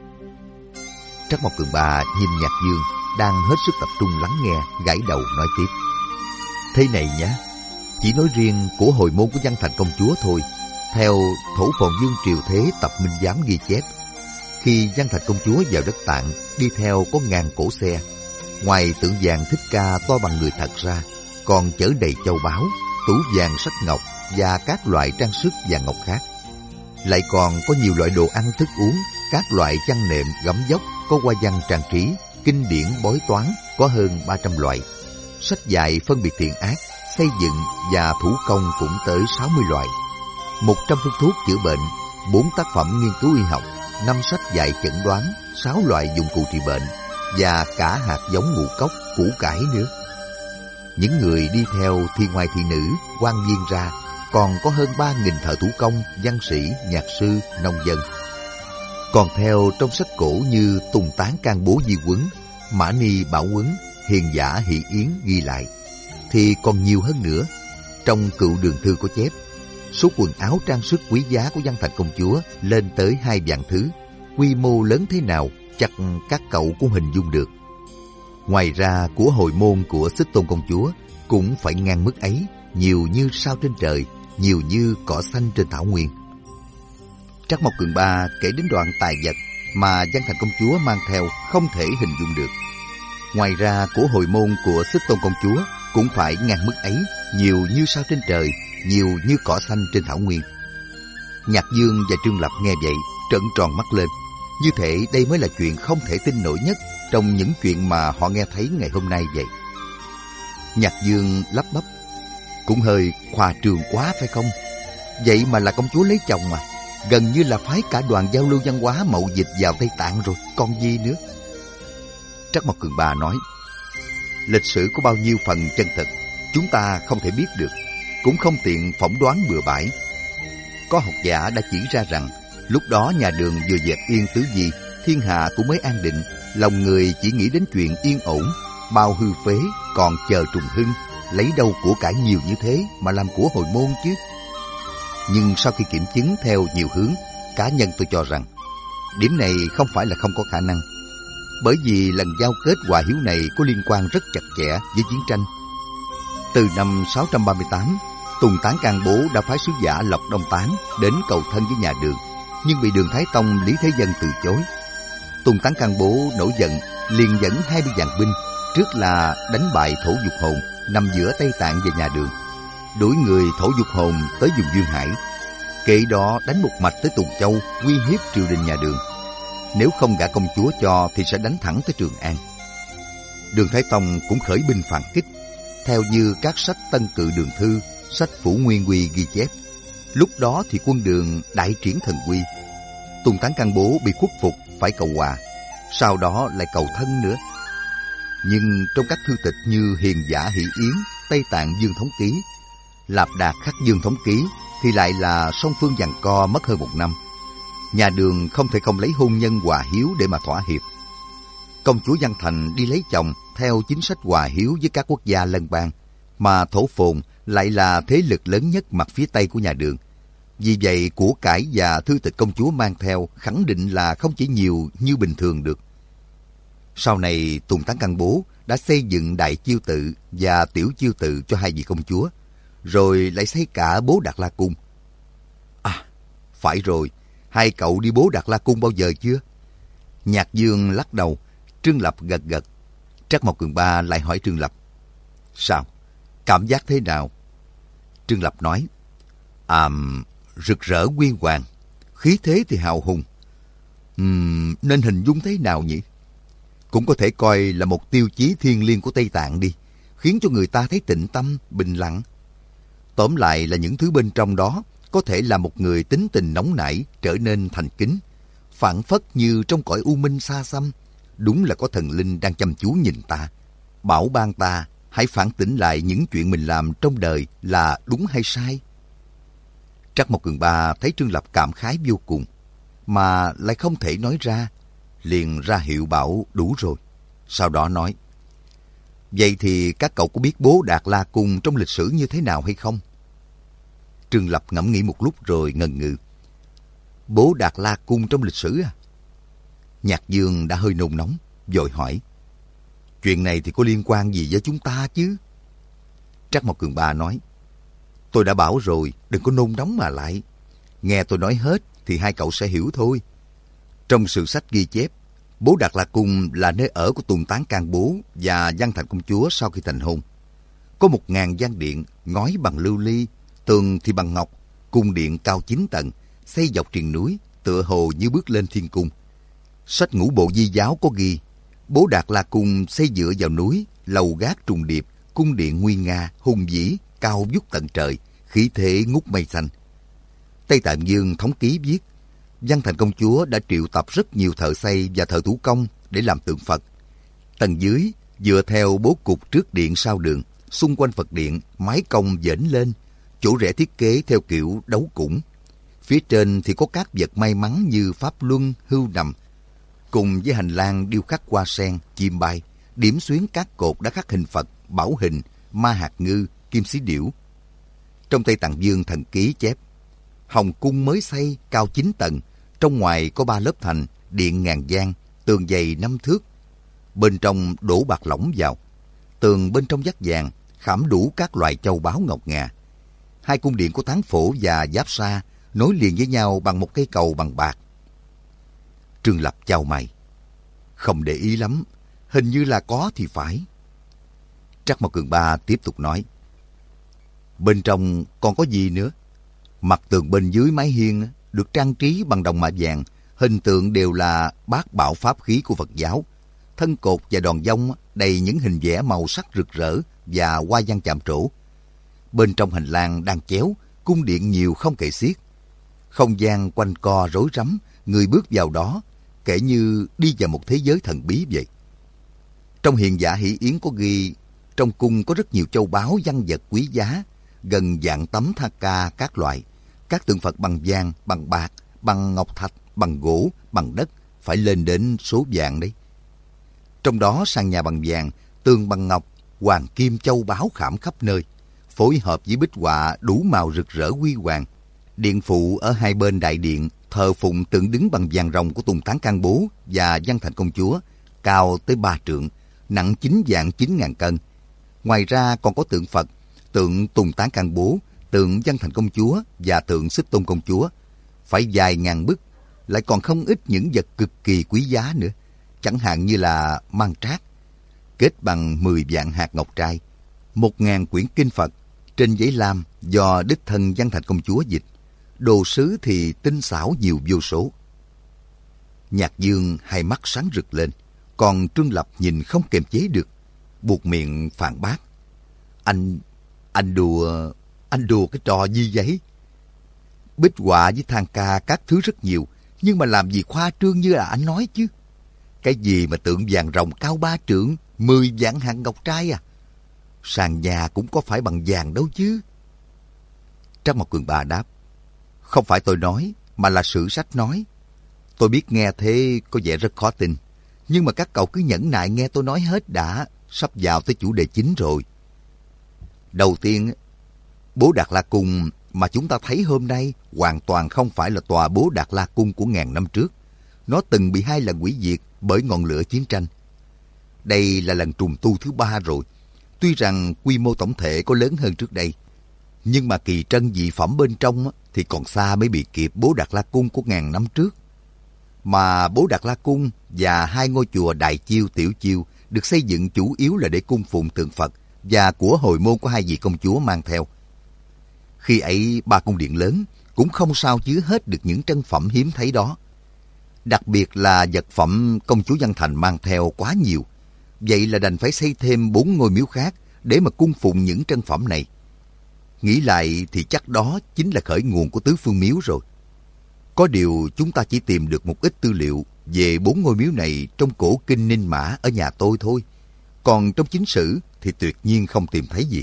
Trác Mộc Cường Ba nhìn Nhạc Dương đang hết sức tập trung lắng nghe, gãi đầu nói tiếp. Thế này nhé, chỉ nói riêng của hồi môn của Văn Thành công chúa thôi. Theo Thổ Phồn Dương Triều Thế tập Minh Giám ghi chép, khi Văn Thành công chúa vào đất Tạng, đi theo có 1000 cỗ xe. Ngoài tượng vàng Thích Ca to bằng người thật ra, còn chở đầy châu báu, tủ vàng sắc ngọc và các loại trang sức vàng ngọc khác. Lại còn có nhiều loại đồ ăn thức uống, các loại chăn nệm gấm vóc có hoa văn trang trí, kinh điển bói toán có hơn 300 loại. Sách dạy phân biệt thiện ác, xây dựng và thủ công cũng tới 60 loại. 100 phương thuốc chữa bệnh, 4 tác phẩm nghiên cứu y học, 5 sách dạy chẩn đoán, 6 loại dụng cụ trị bệnh và cả hạt giống ngũ cốc, củ cải nữa. những người đi theo thì ngoài thị nữ, quan viên ra, còn có hơn 3.000 thợ thủ công, văn sĩ, nhạc sư, nông dân. Còn theo trong sách cổ như Tùng Tán Can Bố Di Quấn, Mã Ni Bảo Quấn, Hiền Giả Hỷ Yến ghi lại, thì còn nhiều hơn nữa. Trong Cựu Đường Thư có chép, số quần áo trang sức quý giá của Văn Thành công chúa lên tới 2 vạn thứ, quy mô lớn thế nào chắc các cậu cũng hình dung được. Ngoài ra, của hồi môn của Xích Tôn công chúa cũng phải ngang mức ấy, nhiều như sao trên trời, nhiều như cỏ xanh trên thảo nguyên. Trắc Mộc Cường Ba kể đến đoạn tài vật mà Văn Thành công chúa mang theo không thể hình dung được. Ngoài ra, của hồi môn của Xích Tôn công chúa cũng phải ngang mức ấy, nhiều như sao trên trời, nhiều như cỏ xanh trên thảo nguyên. Nhạc Dương và Trương Lập nghe vậy trợn tròn mắt lên, như thể đây mới là chuyện không thể tin nổi nhất trong những chuyện mà họ nghe thấy ngày hôm nay vậy. Nhạc Dương lắp bắp, cũng hơi khoa trương quá phải không? Vậy mà là công chúa lấy chồng mà, gần như là phái cả đoàn giao lưu văn hóa mậu dịch vào Tây Tạng rồi, còn gì nữa. Trắc Mộc Cường Ba nói, lịch sử có bao nhiêu phần chân thực, chúng ta không thể biết được, cũng không tiện phỏng đoán bừa bãi. Có học giả đã chỉ ra rằng, lúc đó nhà Đường vừa dẹp yên tứ di, thiên hạ cũng mới an định, lòng người chỉ nghĩ đến chuyện yên ổn, bao hư phế còn chờ trùng hưng, lấy đâu của cải nhiều như thế mà làm của hồi môn chứ. Nhưng sau khi kiểm chứng theo nhiều hướng, cá nhân tôi cho rằng điểm này không phải là không có khả năng, bởi vì lần giao kết hòa hiếu này có liên quan rất chặt chẽ với chiến tranh. Từ năm 638, Tùng Tán Can Bố đã phái sứ giả Lộc Đông Tán đến cầu thân với nhà Đường, nhưng bị Đường Thái Tông Lý Thế Dân từ chối. Tùng Tán Can Bố nổi giận, liền dẫn 20 vạn binh, trước là đánh bại Thổ Dục Hồn nằm giữa Tây Tạng và nhà Đường, đuổi người Thổ Dục Hồn tới vùng Duyên Hải, kệ đó đánh một mạch tới Tùng Châu, uy hiếp triều đình nhà Đường. Nếu không gả công chúa cho thì sẽ đánh thẳng tới Trường An. Đường Thái Tông cũng khởi binh phản kích. Theo như các sách Tân Cự Đường Thư, sách Phủ Nguyên Quy ghi chép, lúc đó thì quân Đường đại triển thần uy. Tùng Tán Can Bố bị khuất phục phải cầu hòa, sau đó lại cầu thân nữa. Nhưng trong các thư tịch như Hiền Giả Hỷ Yến, Tây Tạng Dương Thống Ký, Lạp Đạt Khắc Dương Thống Ký thì lại là song phương giằng co mất hơn 1 năm. Nhà Đường không thể không lấy hôn nhân hòa hiếu để mà thỏa hiệp. Công chúa Văn Thành đi lấy chồng theo chính sách hòa hiếu với các quốc gia lân bang, mà Thổ Phồn lại là thế lực lớn nhất mặt phía Tây của nhà Đường. Vì vậy, của cải và thư tịch công chúa mang theo khẳng định là không chỉ nhiều như bình thường được. Sau này, Tùng Tán Can Bố đã xây dựng Đại Chiêu Tự và Tiểu Chiêu Tự cho 2 vị công chúa, rồi lại xây cả Bố Đạt La Cung. À, phải rồi, 2 cậu đi Bố Đạt La Cung bao giờ chưa? Nhạc Dương lắc đầu, Trương Lập gật gật. Trắc Mộc Cường Ba lại hỏi Trương Lập, sao? Cảm giác thế nào? Trương Lập nói, rực rỡ huy hoàng, khí thế thì hào hùng. Nên hình dung thế nào nhỉ? Cũng có thể coi là một tiêu chí thiêng liêng của Tây Tạng đi, khiến cho người ta thấy tịnh tâm, bình lặng. Tóm lại là những thứ bên trong đó có thể làm một người tính tình nóng nảy trở nên thành kính, phảng phất như trong cõi u minh xa xăm. Đúng là có thần linh đang chăm chú nhìn ta, bảo ban ta hãy phản tỉnh lại những chuyện mình làm trong đời là đúng hay sai. Trắc Mộc Cường Ba thấy Trương Lập cảm khái vô cùng, mà lại không thể nói ra, liền ra hiệu bảo đủ rồi. Sau đó nói, vậy thì các cậu có biết Bố Đạt La Cung trong lịch sử như thế nào hay không? Trương Lập ngẫm nghĩ một lúc rồi ngần ngừ. Bố Đạt La Cung trong lịch sử à? Nhạc Dương đã hơi nôn nóng, vội hỏi, chuyện này thì có liên quan gì với chúng ta chứ? Trắc Mộc Cường Ba nói, tôi đã bảo rồi, đừng có nôn nóng mà lại. Nghe tôi nói hết thì 2 cậu sẽ hiểu thôi. Trong sử sách ghi chép, Bố Đạt La Cung là nơi ở của Tùng Tán Can Bố và Văn Thành công chúa sau khi thành hôn. Có 1000 gian điện, ngói bằng lưu ly, tường thì bằng ngọc, cung điện cao 9 tầng, xây dọc triền núi, tựa hồ như bước lên thiên cung. Sách Ngũ Bộ Di Giáo có ghi, Bố Đạt La Cung xây dựa vào núi, lầu gác trùng điệp, cung điện nguy nga, hùng vĩ, cao vút tận trời, khí thế ngút mây xanh. Tây Tạng Dương Thống Ký viết, Văn Thành công chúa đã triệu tập rất nhiều thợ xây và thợ thủ công để làm tượng Phật. Tầng dưới, dựa theo bố cục trước điện sau đường, xung quanh Phật điện, mái cong vểnh lên, chỗ rẽ thiết kế theo kiểu đấu củng. Phía trên thì có các vật may mắn như pháp luân, hưu nằm, cùng với hành lang điêu khắc hoa sen, chim bay, điểm xuyến các cột đã khắc hình Phật, bảo hình, ma hạt ngư, kim xí điểu. Trong Tây Tạng Dương Thần Ký chép, Hồng cung mới xây, cao 9 tầng, trong ngoài có 3 lớp thành, điện ngàn gian, tường dày 5 thước. Bên trong đổ bạc lỏng vào, tường bên trong dắt vàng, khảm đủ các loại châu báu ngọc ngà. 2 cung điện của Tán Phổ và Giáp Sa nối liền với nhau bằng một cây cầu bằng bạc. Trương Lập chau mày, không để ý lắm, hình như là có thì phải. Trắc Mao Cường Ba tiếp tục nói, bên trong còn có gì nữa? Mặt tường bên dưới mái hiên được trang trí bằng đồng mạ vàng, hình tượng đều là bát bảo pháp khí của Phật giáo. Thân cột và đòn dông đầy những hình vẽ màu sắc rực rỡ và hoa văn chạm trổ. Bên trong hành lang đang chéo, cung điện nhiều không kể xiết. Không gian quanh co rối rắm, người bước vào đó kể như đi vào một thế giới thần bí vậy. Trong Hiền Giả Hỷ Yến có ghi, trong cung có rất nhiều châu báu văn vật quý giá, gần vạn tấm tha ca các loại, các tượng Phật bằng vàng, bằng bạc, bằng ngọc thạch, bằng gỗ, bằng đất, phải lên đến số vạn đấy. Trong đó sàn nhà bằng vàng, tường bằng ngọc, hoàng kim châu báu khảm khắp nơi, phối hợp với bích họa đủ màu rực rỡ huy hoàng. Điện phụ ở hai bên đại điện thờ phụng tượng đứng bằng vàng rồng của Tùng Tán Can Bố và Văn Thành Công Chúa, cao tới 3 trượng, nặng 9 vạn 9.000 cân. Ngoài ra còn có tượng Phật, tượng Tùng Tán Can Bố, tượng Văn Thành Công Chúa và tượng Xích Tôn Công Chúa. Phải vài ngàn bức, lại còn không ít những vật cực kỳ quý giá nữa, chẳng hạn như là mang trác, kết bằng 10 vạn hạt ngọc trai, 1.000 quyển kinh Phật, trên giấy lam do đích thân Văn Thành Công Chúa dịch. Đồ sứ thì tinh xảo nhiều vô số. Nhạc Dương hai mắt sáng rực lên, còn Trương Lập nhìn không kiềm chế được, buột miệng phản bác. Anh đùa cái trò gì vậy? Bích họa với than ca các thứ rất nhiều, nhưng mà làm gì khoa trương như là anh nói chứ. Cái gì mà tượng vàng rồng cao 3 trượng, 10 vạn hạt ngọc trai à? Sàn nhà cũng có phải bằng vàng đâu chứ. Trắc Mao Cường Ba đáp, không phải tôi nói, mà là sử sách nói. Tôi biết nghe thế có vẻ rất khó tin, nhưng mà các cậu cứ nhẫn nại nghe tôi nói hết đã, sắp vào tới chủ đề chính rồi. Đầu tiên, Bố Đạt La Cung mà chúng ta thấy hôm nay hoàn toàn không phải là tòa Bố Đạt La Cung của ngàn năm trước. Nó từng bị 2 lần hủy diệt bởi ngọn lửa chiến tranh. Đây là lần trùng tu thứ 3 rồi. Tuy rằng quy mô tổng thể có lớn hơn trước đây, nhưng mà kỳ trân dị phẩm bên trong thì còn xa mới bị kịp Bố Đạt La Cung của ngàn năm trước. Mà Bố Đạt La Cung và 2 ngôi chùa Đại Chiêu, Tiểu Chiêu được xây dựng chủ yếu là để cung phụng tượng Phật và của hồi môn của 2 vị công chúa mang theo. Khi ấy 3 cung điện lớn cũng không sao chứa hết được những trân phẩm hiếm thấy đó. Đặc biệt là vật phẩm công chúa Văn Thành mang theo quá nhiều. Vậy là đành phải xây thêm 4 ngôi miếu khác để mà cung phụng những trân phẩm này. Nghĩ lại thì chắc đó chính là khởi nguồn của tứ phương miếu rồi. Có điều chúng ta chỉ tìm được một ít tư liệu về 4 ngôi miếu này trong cổ kinh Ninh Mã ở nhà tôi thôi. Còn trong chính sử thì tuyệt nhiên không tìm thấy gì.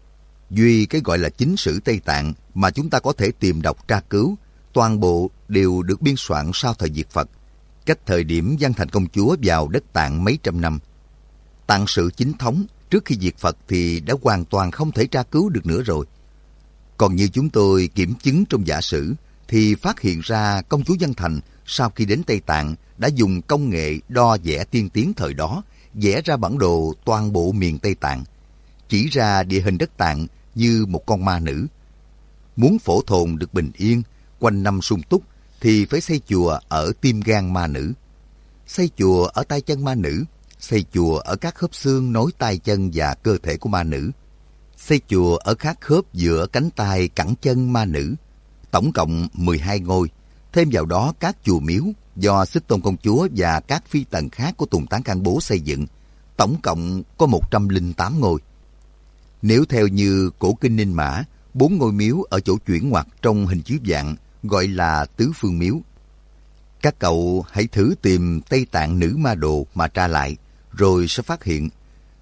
Duy cái gọi là chính sử Tây Tạng mà chúng ta có thể tìm đọc tra cứu, toàn bộ đều được biên soạn sau thời diệt Phật, cách thời điểm Văn Thành Công Chúa vào đất Tạng mấy trăm năm. Tạng sử chính thống trước khi diệt Phật thì đã hoàn toàn không thể tra cứu được nữa rồi. Còn như chúng tôi kiểm chứng trong giả sử thì phát hiện ra công chúa Văn Thành sau khi đến Tây Tạng đã dùng công nghệ đo vẽ tiên tiến thời đó, vẽ ra bản đồ toàn bộ miền Tây Tạng, chỉ ra địa hình đất Tạng như một con ma nữ. Muốn phổ thồn được bình yên, quanh năm sung túc thì phải xây chùa ở tim gan ma nữ, xây chùa ở tay chân ma nữ, xây chùa ở các khớp xương nối tay chân và cơ thể của ma nữ, xây chùa ở các khớp giữa cánh tay cẳng chân ma nữ. Tổng cộng 12 ngôi, thêm vào đó các chùa miếu do Xích Tôn Công Chúa và các phi tần khác của Tùng Tán Can Bố xây dựng. Tổng cộng có 108 ngôi. Nếu theo như cổ kinh Ninh Mã, 4 ngôi miếu ở chỗ chuyển ngoặt trong hình chữ vạn gọi là tứ phương miếu. Các cậu hãy thử tìm Tây Tạng Nữ Ma Đồ mà tra lại, rồi sẽ phát hiện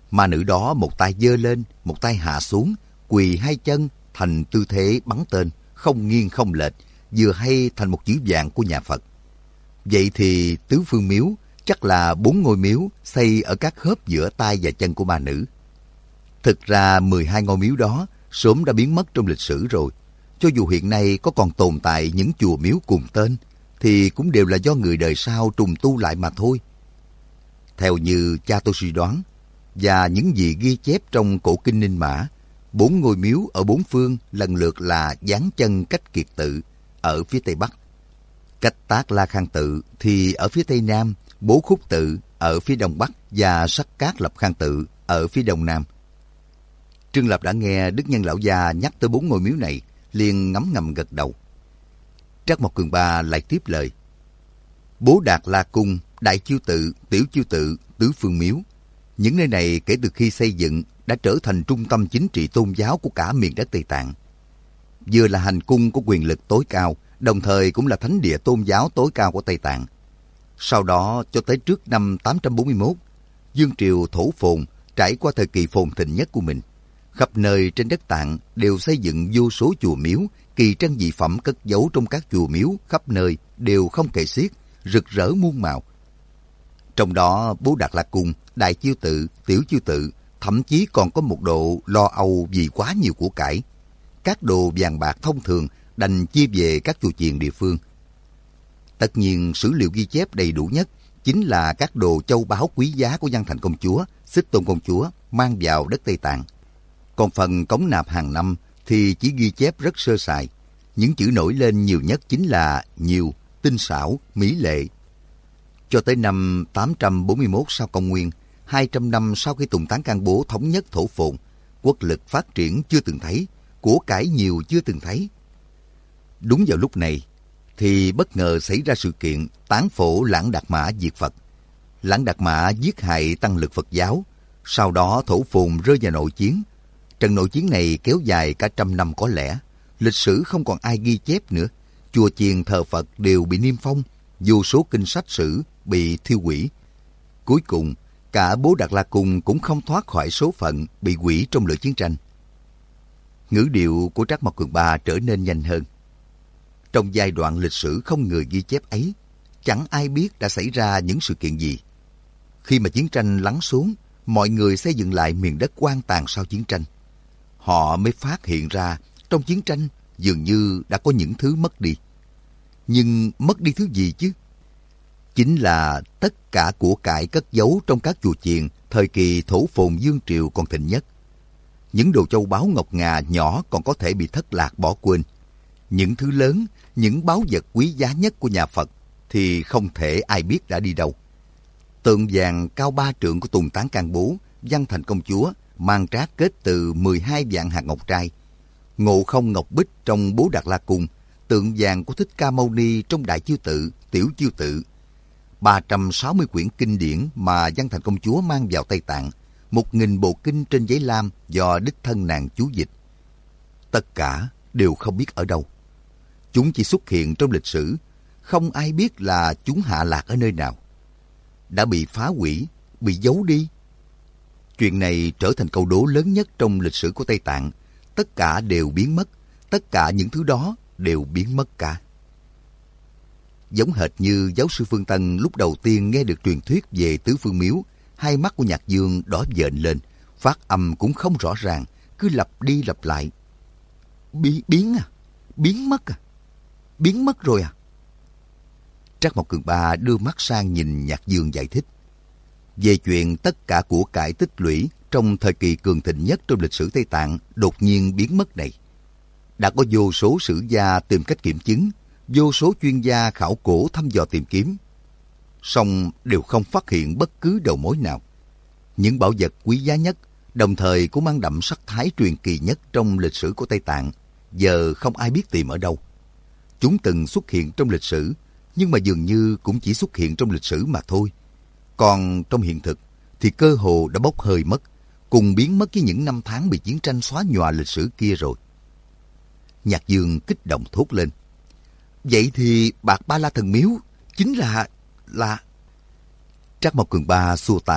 Ma nữ đó một tay giơ lên, một tay hạ xuống, quỳ hai chân thành tư thế bắn tên, không nghiêng không lệch, vừa hay thành một chữ vàng của nhà Phật. Vậy thì tứ phương miếu chắc là 4 ngôi miếu xây ở các khớp giữa tay và chân của ma nữ. Thực ra 12 ngôi miếu đó sớm đã biến mất trong lịch sử rồi. Cho dù hiện nay có còn tồn tại những chùa miếu cùng tên, thì cũng đều là do người đời sau trùng tu lại mà thôi. Theo như cha tôi suy đoán, và những gì ghi chép trong cổ kinh Ninh Mã, 4 ngôi miếu ở 4 phương lần lượt là Giáng Chân Cách Kiệt Tự ở phía tây bắc, Cách Tác La Khang Tự thì ở phía tây nam, Bố Khúc Tự ở phía đông bắc và Sắc Cát Lập Khang Tự ở phía đông nam. Trương Lập đã nghe Đức Nhân Lão Gia nhắc tới 4 ngôi miếu này, liền ngấm ngầm gật đầu. Trác Mộc Cường Ba lại tiếp lời. Bố Đạt La Cung, Đại Chiêu Tự, Tiểu Chiêu Tự, Tứ Phương Miếu. Những nơi này kể từ khi xây dựng đã trở thành trung tâm chính trị tôn giáo của cả miền đất Tây Tạng. Vừa là hành cung có quyền lực tối cao, đồng thời cũng là thánh địa tôn giáo tối cao của Tây Tạng. Sau đó cho tới trước năm 841, Dương Triều Thổ Phồn trải qua thời kỳ phồn thịnh nhất của mình. Khắp nơi trên đất Tạng đều xây dựng vô số chùa miếu, kỳ trân dị phẩm cất giấu trong các chùa miếu khắp nơi đều không kể xiết, rực rỡ muôn màu. Trong đó Bố Đạt La Cung, Đại Chiêu Tự, Tiểu Chiêu Tự thậm chí còn có một độ lo âu vì quá nhiều của cải. Các đồ vàng bạc thông thường đành chia về các chùa chiền địa phương. Tất nhiên sử liệu ghi chép đầy đủ nhất chính là các đồ châu báu quý giá của Văn Thành Công Chúa, Xích Tôn Công Chúa mang vào đất Tây Tạng. Còn phần cống nạp hàng năm thì chỉ ghi chép rất sơ sài. Những chữ nổi lên nhiều nhất chính là nhiều, tinh xảo, mỹ lệ. Cho tới năm 841 sau công nguyên, 200 năm sau khi Tùng Tán Can Bố thống nhất Thổ Phồn, quốc lực phát triển chưa từng thấy, của cải nhiều chưa từng thấy. Đúng vào lúc này thì bất ngờ xảy ra sự kiện tán phổ Lãng Đạt Mã diệt Phật. Lãng Đạt Mã giết hại tăng lực Phật giáo, sau đó Thổ Phồn rơi vào nội chiến. Trận nội chiến này kéo dài cả 100 năm có lẽ, lịch sử không còn ai ghi chép nữa. Chùa chiền thờ Phật đều bị niêm phong, vô số kinh sách sử bị thiêu hủy. Cuối cùng, cả Bố Đạt La Cung cũng không thoát khỏi số phận bị hủy trong lửa chiến tranh. Ngữ điệu của Trác Mộc Cường Ba trở nên nhanh hơn. Trong giai đoạn lịch sử không người ghi chép ấy, chẳng ai biết đã xảy ra những sự kiện gì. Khi mà chiến tranh lắng xuống, mọi người xây dựng lại miền đất hoang tàn sau chiến tranh. Họ mới phát hiện ra trong chiến tranh dường như đã có những thứ mất đi. Nhưng mất đi thứ gì chứ? Chính là tất cả của cải cất giấu trong các chùa chiền thời kỳ Thổ Phồn Dương Triều còn thịnh nhất. Những đồ châu báu ngọc ngà nhỏ còn có thể bị thất lạc bỏ quên. Những thứ lớn, những báu vật quý giá nhất của nhà Phật thì không thể ai biết đã đi đâu. Tượng vàng cao 3 trượng của Tùng Tán Can Bố, Văn Thành Công Chúa, mang trác kết từ 12 vạn hạt ngọc trai. Ngộ Không Ngọc Bích trong Bố Đạt La Cung, tượng vàng của Thích Ca Mâu Ni trong Đại Chiêu Tự, Tiểu Chiêu Tự. 360 quyển kinh điển mà Văn Thành Công Chúa mang vào Tây Tạng, 1000 bộ kinh trên giấy lam do đích thân nàng chú dịch. Tất cả đều không biết ở đâu. Chúng chỉ xuất hiện trong lịch sử, không ai biết là chúng hạ lạc ở nơi nào. Đã bị phá hủy, bị giấu đi. Chuyện này trở thành câu đố lớn nhất trong lịch sử của Tây Tạng. Tất cả đều biến mất, tất cả những thứ đó đều biến mất cả. Giống hệt như giáo sư Phương Tân lúc đầu tiên nghe được truyền thuyết về Tứ Phương Miếu, hai mắt của Nhạc Dương đỏ dện lên, phát âm cũng không rõ ràng, cứ lặp đi lặp lại. Biến à? Biến mất à? Biến mất rồi à? Trác Mộc Cường Ba đưa mắt sang nhìn Nhạc Dương giải thích. Về chuyện tất cả của cải tích lũy trong thời kỳ cường thịnh nhất trong lịch sử Tây Tạng đột nhiên biến mất này, đã có vô số sử gia tìm cách kiểm chứng, vô số chuyên gia khảo cổ thăm dò tìm kiếm, song đều không phát hiện bất cứ đầu mối nào. Những bảo vật quý giá nhất, đồng thời cũng mang đậm sắc thái truyền kỳ nhất trong lịch sử của Tây Tạng, giờ không ai biết tìm ở đâu. Chúng từng xuất hiện trong lịch sử, nhưng mà dường như cũng chỉ xuất hiện trong lịch sử mà thôi. Còn trong hiện thực thì cơ hồ đã bốc hơi mất, cùng biến mất với những năm tháng bị chiến tranh xóa nhòa lịch sử kia rồi. Nhạc Dương kích động thốt lên. Vậy thì Bạc Ba La Thần Miếu chính là... Trác Mộc Cường Ba xua tay,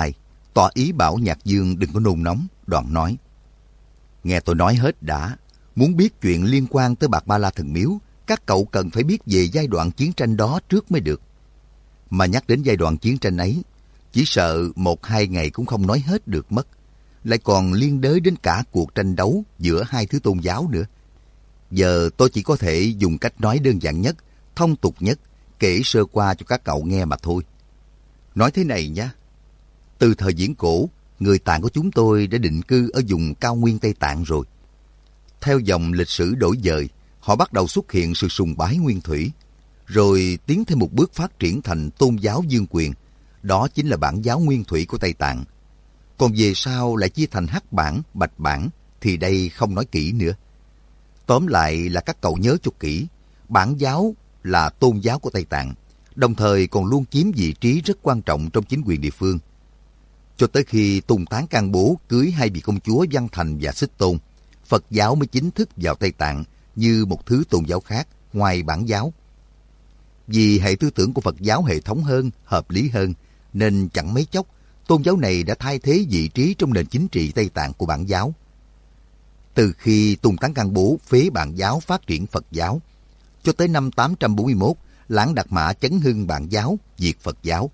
tỏ ý bảo Nhạc Dương đừng có nôn nóng, đoạn nói. Nghe tôi nói hết đã, muốn biết chuyện liên quan tới Bạc Ba La Thần Miếu, các cậu cần phải biết về giai đoạn chiến tranh đó trước mới được. Mà nhắc đến giai đoạn chiến tranh ấy, chỉ sợ 1-2 ngày cũng không nói hết được mất. Lại còn liên đới đến cả cuộc tranh đấu giữa hai thứ tôn giáo nữa. Giờ tôi chỉ có thể dùng cách nói đơn giản nhất, thông tục nhất, kể sơ qua cho các cậu nghe mà thôi. Nói thế này nhé. Từ thời viễn cổ, người Tạng của chúng tôi đã định cư ở vùng cao nguyên Tây Tạng rồi. Theo dòng lịch sử đổi dời, họ bắt đầu xuất hiện sự sùng bái nguyên thủy, rồi tiến thêm một bước phát triển thành tôn giáo vương quyền. Đó chính là bản giáo nguyên thủy của Tây Tạng. Còn về sau lại chia thành hắc bản, bạch bản, thì đây không nói kỹ nữa. Tóm lại là các cậu nhớ cho kỹ, bản giáo là tôn giáo của Tây Tạng, đồng thời còn luôn chiếm vị trí rất quan trọng trong chính quyền địa phương. Cho tới khi Tùng Tán Can Bố cưới hai vị công chúa Văn Thành và Xích Tôn, Phật giáo mới chính thức vào Tây Tạng như một thứ tôn giáo khác ngoài bản giáo. Vì hệ tư tưởng của Phật giáo hệ thống hơn, hợp lý hơn, nên chẳng mấy chốc tôn giáo này đã thay thế vị trí trong nền chính trị Tây Tạng của bản giáo. Từ khi Tùng Tán Can Bố phế bản giáo phát triển Phật giáo, cho tới năm 841, Lãng Đạt Mã chấn hưng bản giáo, diệt Phật giáo.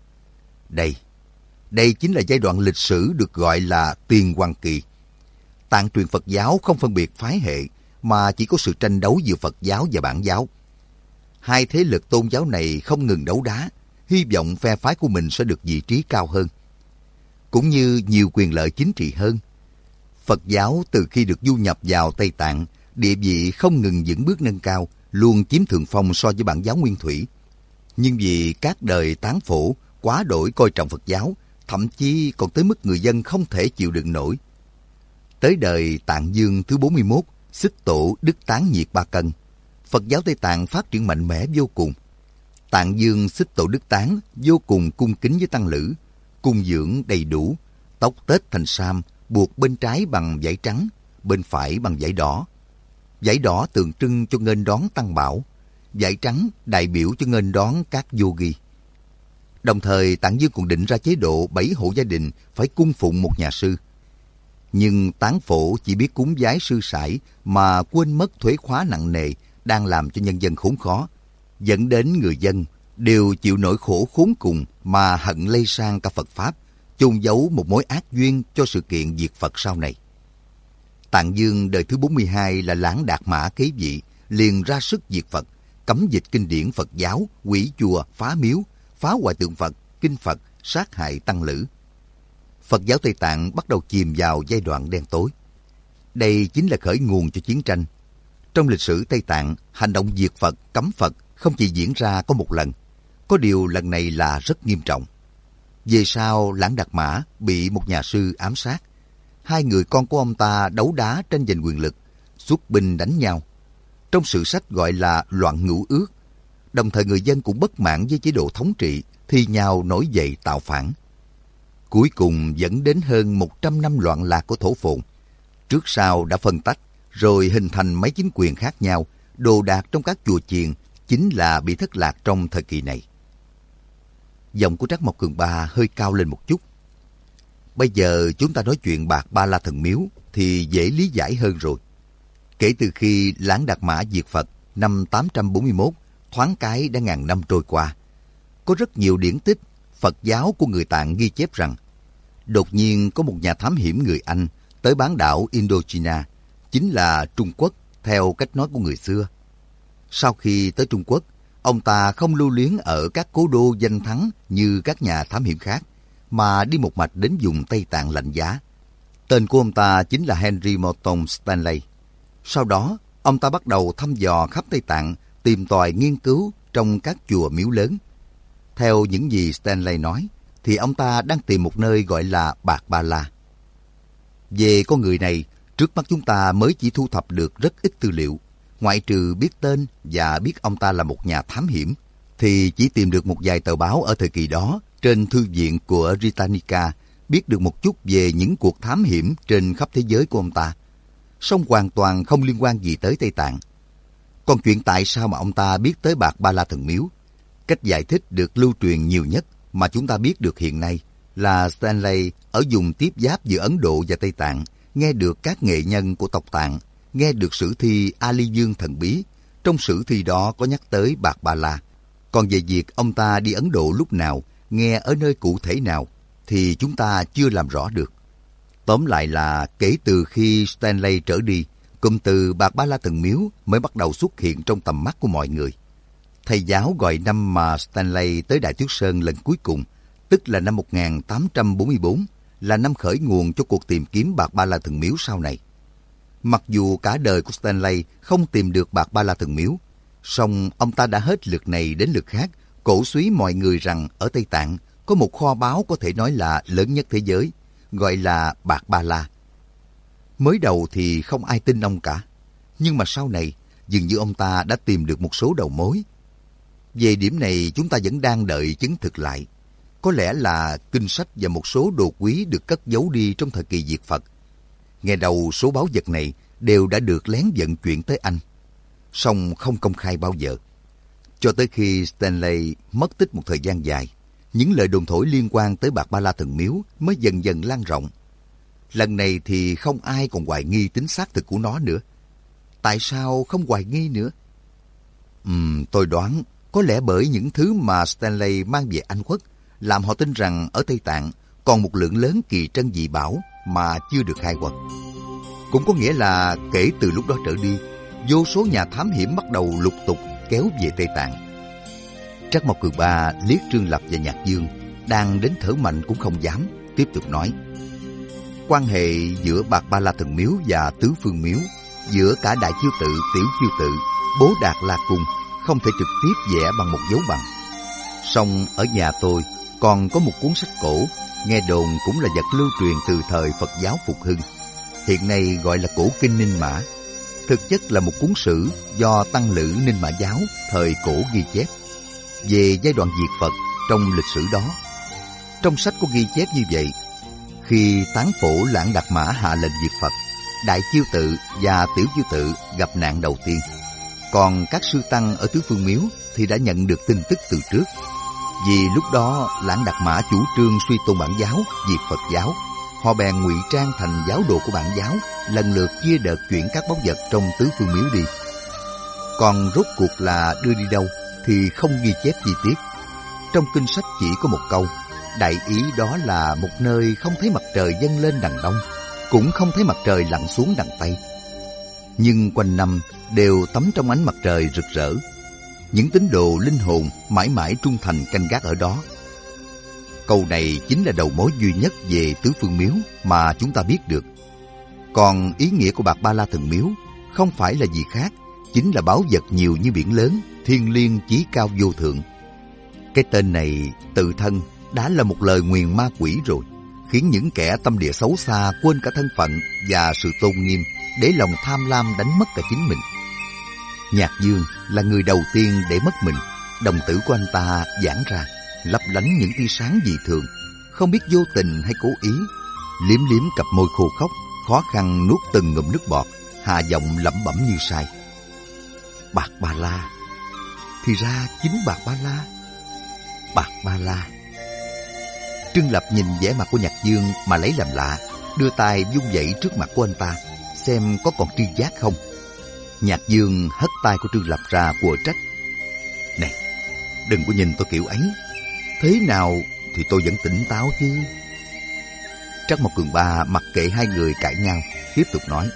Đây chính là giai đoạn lịch sử được gọi là Tiền Hoàng Kỳ. Tạng truyền Phật giáo không phân biệt phái hệ, mà chỉ có sự tranh đấu giữa Phật giáo và bản giáo. Hai thế lực tôn giáo này không ngừng đấu đá, hy vọng phe phái của mình sẽ được vị trí cao hơn, cũng như nhiều quyền lợi chính trị hơn. Phật giáo từ khi được du nhập vào Tây Tạng, địa vị không ngừng vững bước nâng cao, luôn chiếm thượng phong so với bản giáo nguyên thủy. Nhưng vì các đời tán phổ quá đổi coi trọng Phật giáo, thậm chí còn tới mức người dân không thể chịu đựng nổi. Tới đời Tạng Dương thứ 41, Xích Tổ Đức Tán Nhiệt Ba Cân, Phật giáo Tây Tạng phát triển mạnh mẽ vô cùng. Tạng Dương Xích Tổ Đức Tán vô cùng cung kính với tăng lữ, cung dưỡng đầy đủ, tóc tết thành sam, buộc bên trái bằng vải trắng, bên phải bằng vải đỏ. Vải đỏ tượng trưng cho nghênh đón tăng bảo, vải trắng đại biểu cho nghênh đón các yogi. Đồng thời Tạng Dương còn định ra chế độ 7 hộ gia đình phải cung phụng một nhà sư. Nhưng tán phổ chỉ biết cúng vái sư sãi mà quên mất thuế khóa nặng nề đang làm cho nhân dân khốn khó, dẫn đến người dân đều chịu nỗi khổ khốn cùng mà hận lây sang cả Phật Pháp, chôn giấu một mối ác duyên cho sự kiện diệt Phật sau này. Tạng Dương đời thứ 42 là Lãng Đạt Mã kế vị, liền ra sức diệt Phật, cấm dịch kinh điển Phật giáo, hủy chùa, phá miếu, phá hoại tượng Phật, kinh Phật, sát hại tăng lữ. Phật giáo Tây Tạng bắt đầu chìm vào giai đoạn đen tối. Đây chính là khởi nguồn cho chiến tranh. Trong lịch sử Tây Tạng, hành động diệt Phật, cấm Phật không chỉ diễn ra có một lần. Có điều lần này là rất nghiêm trọng. Về sau, Lãng Đạt Mã bị một nhà sư ám sát. Hai người con của ông ta đấu đá tranh giành quyền lực, xuất binh đánh nhau. Trong sử sách gọi là loạn ngũ ước. Đồng thời người dân cũng bất mãn với chế độ thống trị, thì nhào nổi dậy tạo phản. Cuối cùng dẫn đến hơn 100 năm loạn lạc của Thổ Phồn. Trước sau đã phân tách, rồi hình thành mấy chính quyền khác nhau. Đồ đạc trong các chùa chiền chính là bị thất lạc trong thời kỳ này. Giọng của Trắc Mộc Cường Ba hơi cao lên một chút. Bây giờ chúng ta nói chuyện Bạc Ba La Thần Miếu thì dễ lý giải hơn rồi. Kể từ khi Lãng Đạt Mã diệt Phật năm 841, thoáng cái đã ngàn năm trôi qua. Có rất nhiều điển tích Phật giáo của người Tạng ghi chép rằng đột nhiên có một nhà thám hiểm người Anh tới bán đảo Indochina, chính là Trung Quốc theo cách nói của người xưa. Sau khi tới Trung Quốc, ông ta không lưu luyến ở các cố đô danh thắng như các nhà thám hiểm khác, mà đi một mạch đến vùng Tây Tạng lạnh giá. Tên của ông ta chính là Henry Morton Stanley. Sau đó, ông ta bắt đầu thăm dò khắp Tây Tạng, tìm tòi nghiên cứu trong các chùa miếu lớn. Theo những gì Stanley nói, thì ông ta đang tìm một nơi gọi là Bạc Ba La. Về con người này, trước mắt chúng ta mới chỉ thu thập được rất ít tư liệu. Ngoại trừ biết tên và biết ông ta là một nhà thám hiểm, thì chỉ tìm được một vài tờ báo ở thời kỳ đó trên thư viện của Britannica, biết được một chút về những cuộc thám hiểm trên khắp thế giới của ông ta. Song hoàn toàn không liên quan gì tới Tây Tạng. Còn chuyện tại sao mà ông ta biết tới Bạc Ba La Thần Miếu, cách giải thích được lưu truyền nhiều nhất mà chúng ta biết được hiện nay, là Stanley ở vùng tiếp giáp giữa Ấn Độ và Tây Tạng, nghe được các nghệ nhân của tộc Tạng, nghe được sử thi A Ly Dương thần bí. Trong sử thi đó có nhắc tới Bạc Ba La. Còn về việc ông ta đi Ấn Độ lúc nào, nghe ở nơi cụ thể nào, thì chúng ta chưa làm rõ được. Tóm lại là kể từ khi Stanley trở đi, cụm từ Bạc Ba La Thần Miếu mới bắt đầu xuất hiện trong tầm mắt của mọi người. Thầy giáo gọi năm mà Stanley tới Đại Tuyết Sơn lần cuối cùng, tức là năm 1844, là năm khởi nguồn cho cuộc tìm kiếm Bạc Ba La Thần Miếu sau này. Mặc dù cả đời của Stanley không tìm được Bạc Ba La Thần Miếu, song ông ta đã hết lượt này đến lượt khác cổ suý mọi người rằng ở Tây Tạng có một kho báu có thể nói là lớn nhất thế giới, gọi là Bạc Ba La. Mới đầu thì không ai tin ông cả, nhưng mà sau này dường như ông ta đã tìm được một số đầu mối. Về điểm này chúng ta vẫn đang đợi chứng thực lại. Có lẽ là kinh sách và một số đồ quý được cất giấu đi trong thời kỳ diệt Phật. Nghe đầu số báu vật này đều đã được lén vận chuyển tới Anh, song không công khai bao giờ. Cho tới khi Stanley mất tích một thời gian dài, những lời đồn thổi liên quan tới Bạc Ba La Thần Miếu mới dần dần lan rộng. Lần này thì không ai còn hoài nghi tính xác thực của nó nữa. Tại sao không hoài nghi nữa? Tôi đoán có lẽ bởi những thứ mà Stanley mang về Anh Quốc làm họ tin rằng ở Tây Tạng còn một lượng lớn kỳ trân dị bảo mà chưa được khai quật. Cũng có nghĩa là kể từ lúc đó trở đi, vô số nhà thám hiểm bắt đầu lục tục kéo về Tây Tạng. Trắc Mộc Cường Ba liếc Trương Lập và Nhạc Dương, đang đến thở mạnh cũng không dám, tiếp tục nói. Quan hệ giữa Bạc Ba La Thần Miếu và Tứ Phương Miếu, giữa cả Đại Chiêu Tự, Tiểu Chiêu Tự, Bố Đạt La Cung không thể trực tiếp vẽ bằng một dấu bằng. Song ở nhà tôi còn có một cuốn sách cổ, nghe đồn cũng là vật lưu truyền từ thời Phật giáo Phục Hưng. Hiện nay gọi là Cổ Kinh Ninh Mã. Thực chất là một cuốn sử do Tăng Lữ Ninh Mã giáo thời cổ ghi chép về giai đoạn diệt Phật trong lịch sử đó. Trong sách có ghi chép như vậy: khi Tán Phổ Lãng Đạt Mã hạ lệnh diệt Phật, Đại Chiêu Tự và Tiểu Chiêu Tự gặp nạn đầu tiên. Còn các sư tăng ở Tứ Phương Miếu thì đã nhận được tin tức từ trước. Vì lúc đó Lãng Đạt Mã chủ trương suy tôn bản giáo, diệt Phật giáo, họ bèn ngụy trang thành giáo đồ của bản giáo, lần lượt chia đợt chuyển các báu vật trong Tứ Phương Miếu đi. Còn rốt cuộc là đưa đi đâu thì không ghi chép chi tiết. Trong kinh sách chỉ có một câu, đại ý đó là một nơi không thấy mặt trời dâng lên đằng đông, cũng không thấy mặt trời lặn xuống đằng tây, nhưng quanh năm đều tắm trong ánh mặt trời rực rỡ. Những tín đồ linh hồn mãi mãi trung thành canh gác ở đó. Câu này chính là đầu mối duy nhất về Tứ Phương Miếu mà chúng ta biết được. Còn ý nghĩa của Bạc Ba La Thần Miếu không phải là gì khác, chính là báu vật nhiều như biển lớn, thiêng liêng chí cao vô thượng. Cái tên này tự thân đã là một lời nguyền ma quỷ rồi, khiến những kẻ tâm địa xấu xa quên cả thân phận và sự tôn nghiêm, để lòng tham lam đánh mất cả chính mình. Nhạc Dương là người đầu tiên để mất mình. Đồng tử của anh ta giãn ra, lấp lánh những tia sáng dị thường, không biết vô tình hay cố ý. Liếm liếm cặp môi khô khốc, khó khăn nuốt từng ngụm nước bọt, hạ giọng lẩm bẩm như sai. Bạc Ba La, thì ra chính Bạc Ba La. Bạc Ba La. Trương Lập nhìn vẻ mặt của Nhạc Dương mà lấy làm lạ, đưa tay vung vẩy trước mặt của anh ta, xem có còn tri giác không. Nhạc Dương hất tay của Trương Lập ra quở trách. Này, đừng có nhìn tôi kiểu ấy. Thế nào thì tôi vẫn tỉnh táo chứ. Trắc Mộc Cường Ba mặc kệ hai người cãi nhau, tiếp tục nói.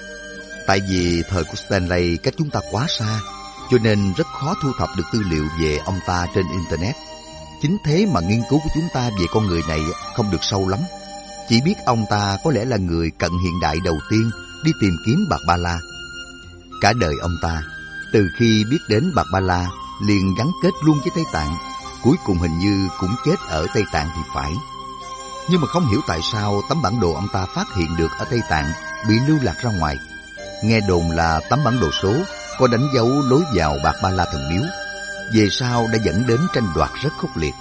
Tại vì thời của Stanley cách chúng ta quá xa, cho nên rất khó thu thập được tư liệu về ông ta trên Internet. Chính thế mà nghiên cứu của chúng ta về con người này không được sâu lắm. Chỉ biết ông ta có lẽ là người cận hiện đại đầu tiên đi tìm kiếm Bạc Ba La. Cả đời ông ta, từ khi biết đến Bạc Ba La, liền gắn kết luôn với Tây Tạng. Cuối cùng hình như cũng chết ở Tây Tạng thì phải. Nhưng mà không hiểu tại sao tấm bản đồ ông ta phát hiện được ở Tây Tạng bị lưu lạc ra ngoài. Nghe đồn là tấm bản đồ số có đánh dấu lối vào Bạc Ba La Thần Miếu, về sau đã dẫn đến tranh đoạt rất khốc liệt.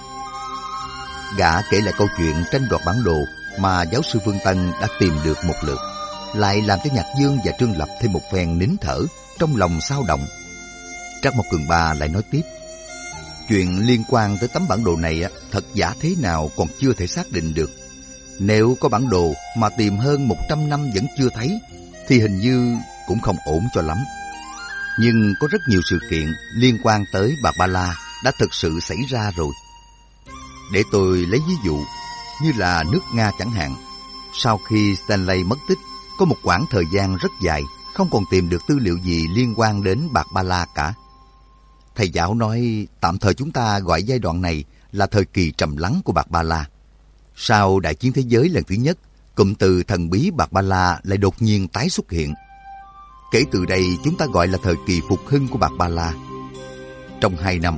Gã kể lại câu chuyện tranh đoạt bản đồ mà giáo sư Phương Tân đã tìm được một lượt, lại làm cho Nhạc Dương và Trương Lập thêm một phen nín thở, trong lòng xao động. Trắc Mộc Cường Ba lại nói tiếp. Chuyện liên quan tới tấm bản đồ này thật giả thế nào còn chưa thể xác định được. Nếu có bản đồ mà tìm hơn 100 năm vẫn chưa thấy, thì hình như cũng không ổn cho lắm. Nhưng có rất nhiều sự kiện liên quan tới Bạc Ba La đã thực sự xảy ra rồi. Để tôi lấy ví dụ, như là nước Nga chẳng hạn. Sau khi Stanley mất tích, có một quãng thời gian rất dài, không còn tìm được tư liệu gì liên quan đến Bạc Ba La cả. Thầy giáo nói tạm thời chúng ta gọi giai đoạn này là thời kỳ trầm lắng của Bạc Ba La. Sau Đại chiến thế giới lần thứ nhất, cụm từ thần bí Bạc Ba La lại đột nhiên tái xuất hiện. Kể từ đây chúng ta gọi là thời kỳ phục hưng của Bạc Ba La. Trong 2 năm,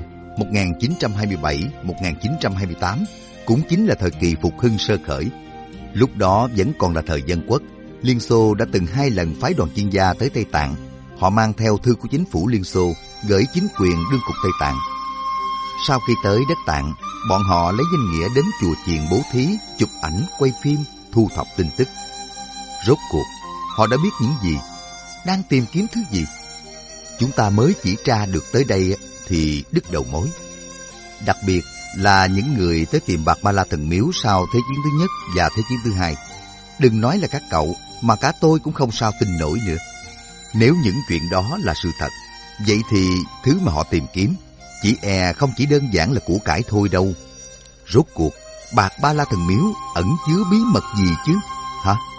1927-1928, cũng chính là thời kỳ phục hưng sơ khởi. Lúc đó vẫn còn là thời dân quốc. Liên Xô đã từng 2 lần phái đoàn chuyên gia tới Tây Tạng. Họ mang theo thư của chính phủ Liên Xô gửi chính quyền đương cục Tây Tạng. Sau khi tới đất Tạng, bọn họ lấy danh nghĩa đến chùa chiền bố thí, chụp ảnh, quay phim, thu thập tin tức. Rốt cuộc, họ đã biết những gì? Đang tìm kiếm thứ gì? Chúng ta mới chỉ tra được tới đây thì đứt đầu mối. Đặc biệt là những người tới tìm Bạc Ba La Thần Miếu sau Thế chiến thứ nhất và Thế chiến thứ hai. Đừng nói là các cậu, mà cả tôi cũng không sao tin nổi nữa. Nếu những chuyện đó là sự thật, vậy thì thứ mà họ tìm kiếm không chỉ đơn giản là của cải thôi đâu. Rốt cuộc, Bạc Ba La Thần Miếu ẩn chứa bí mật gì chứ? Hả?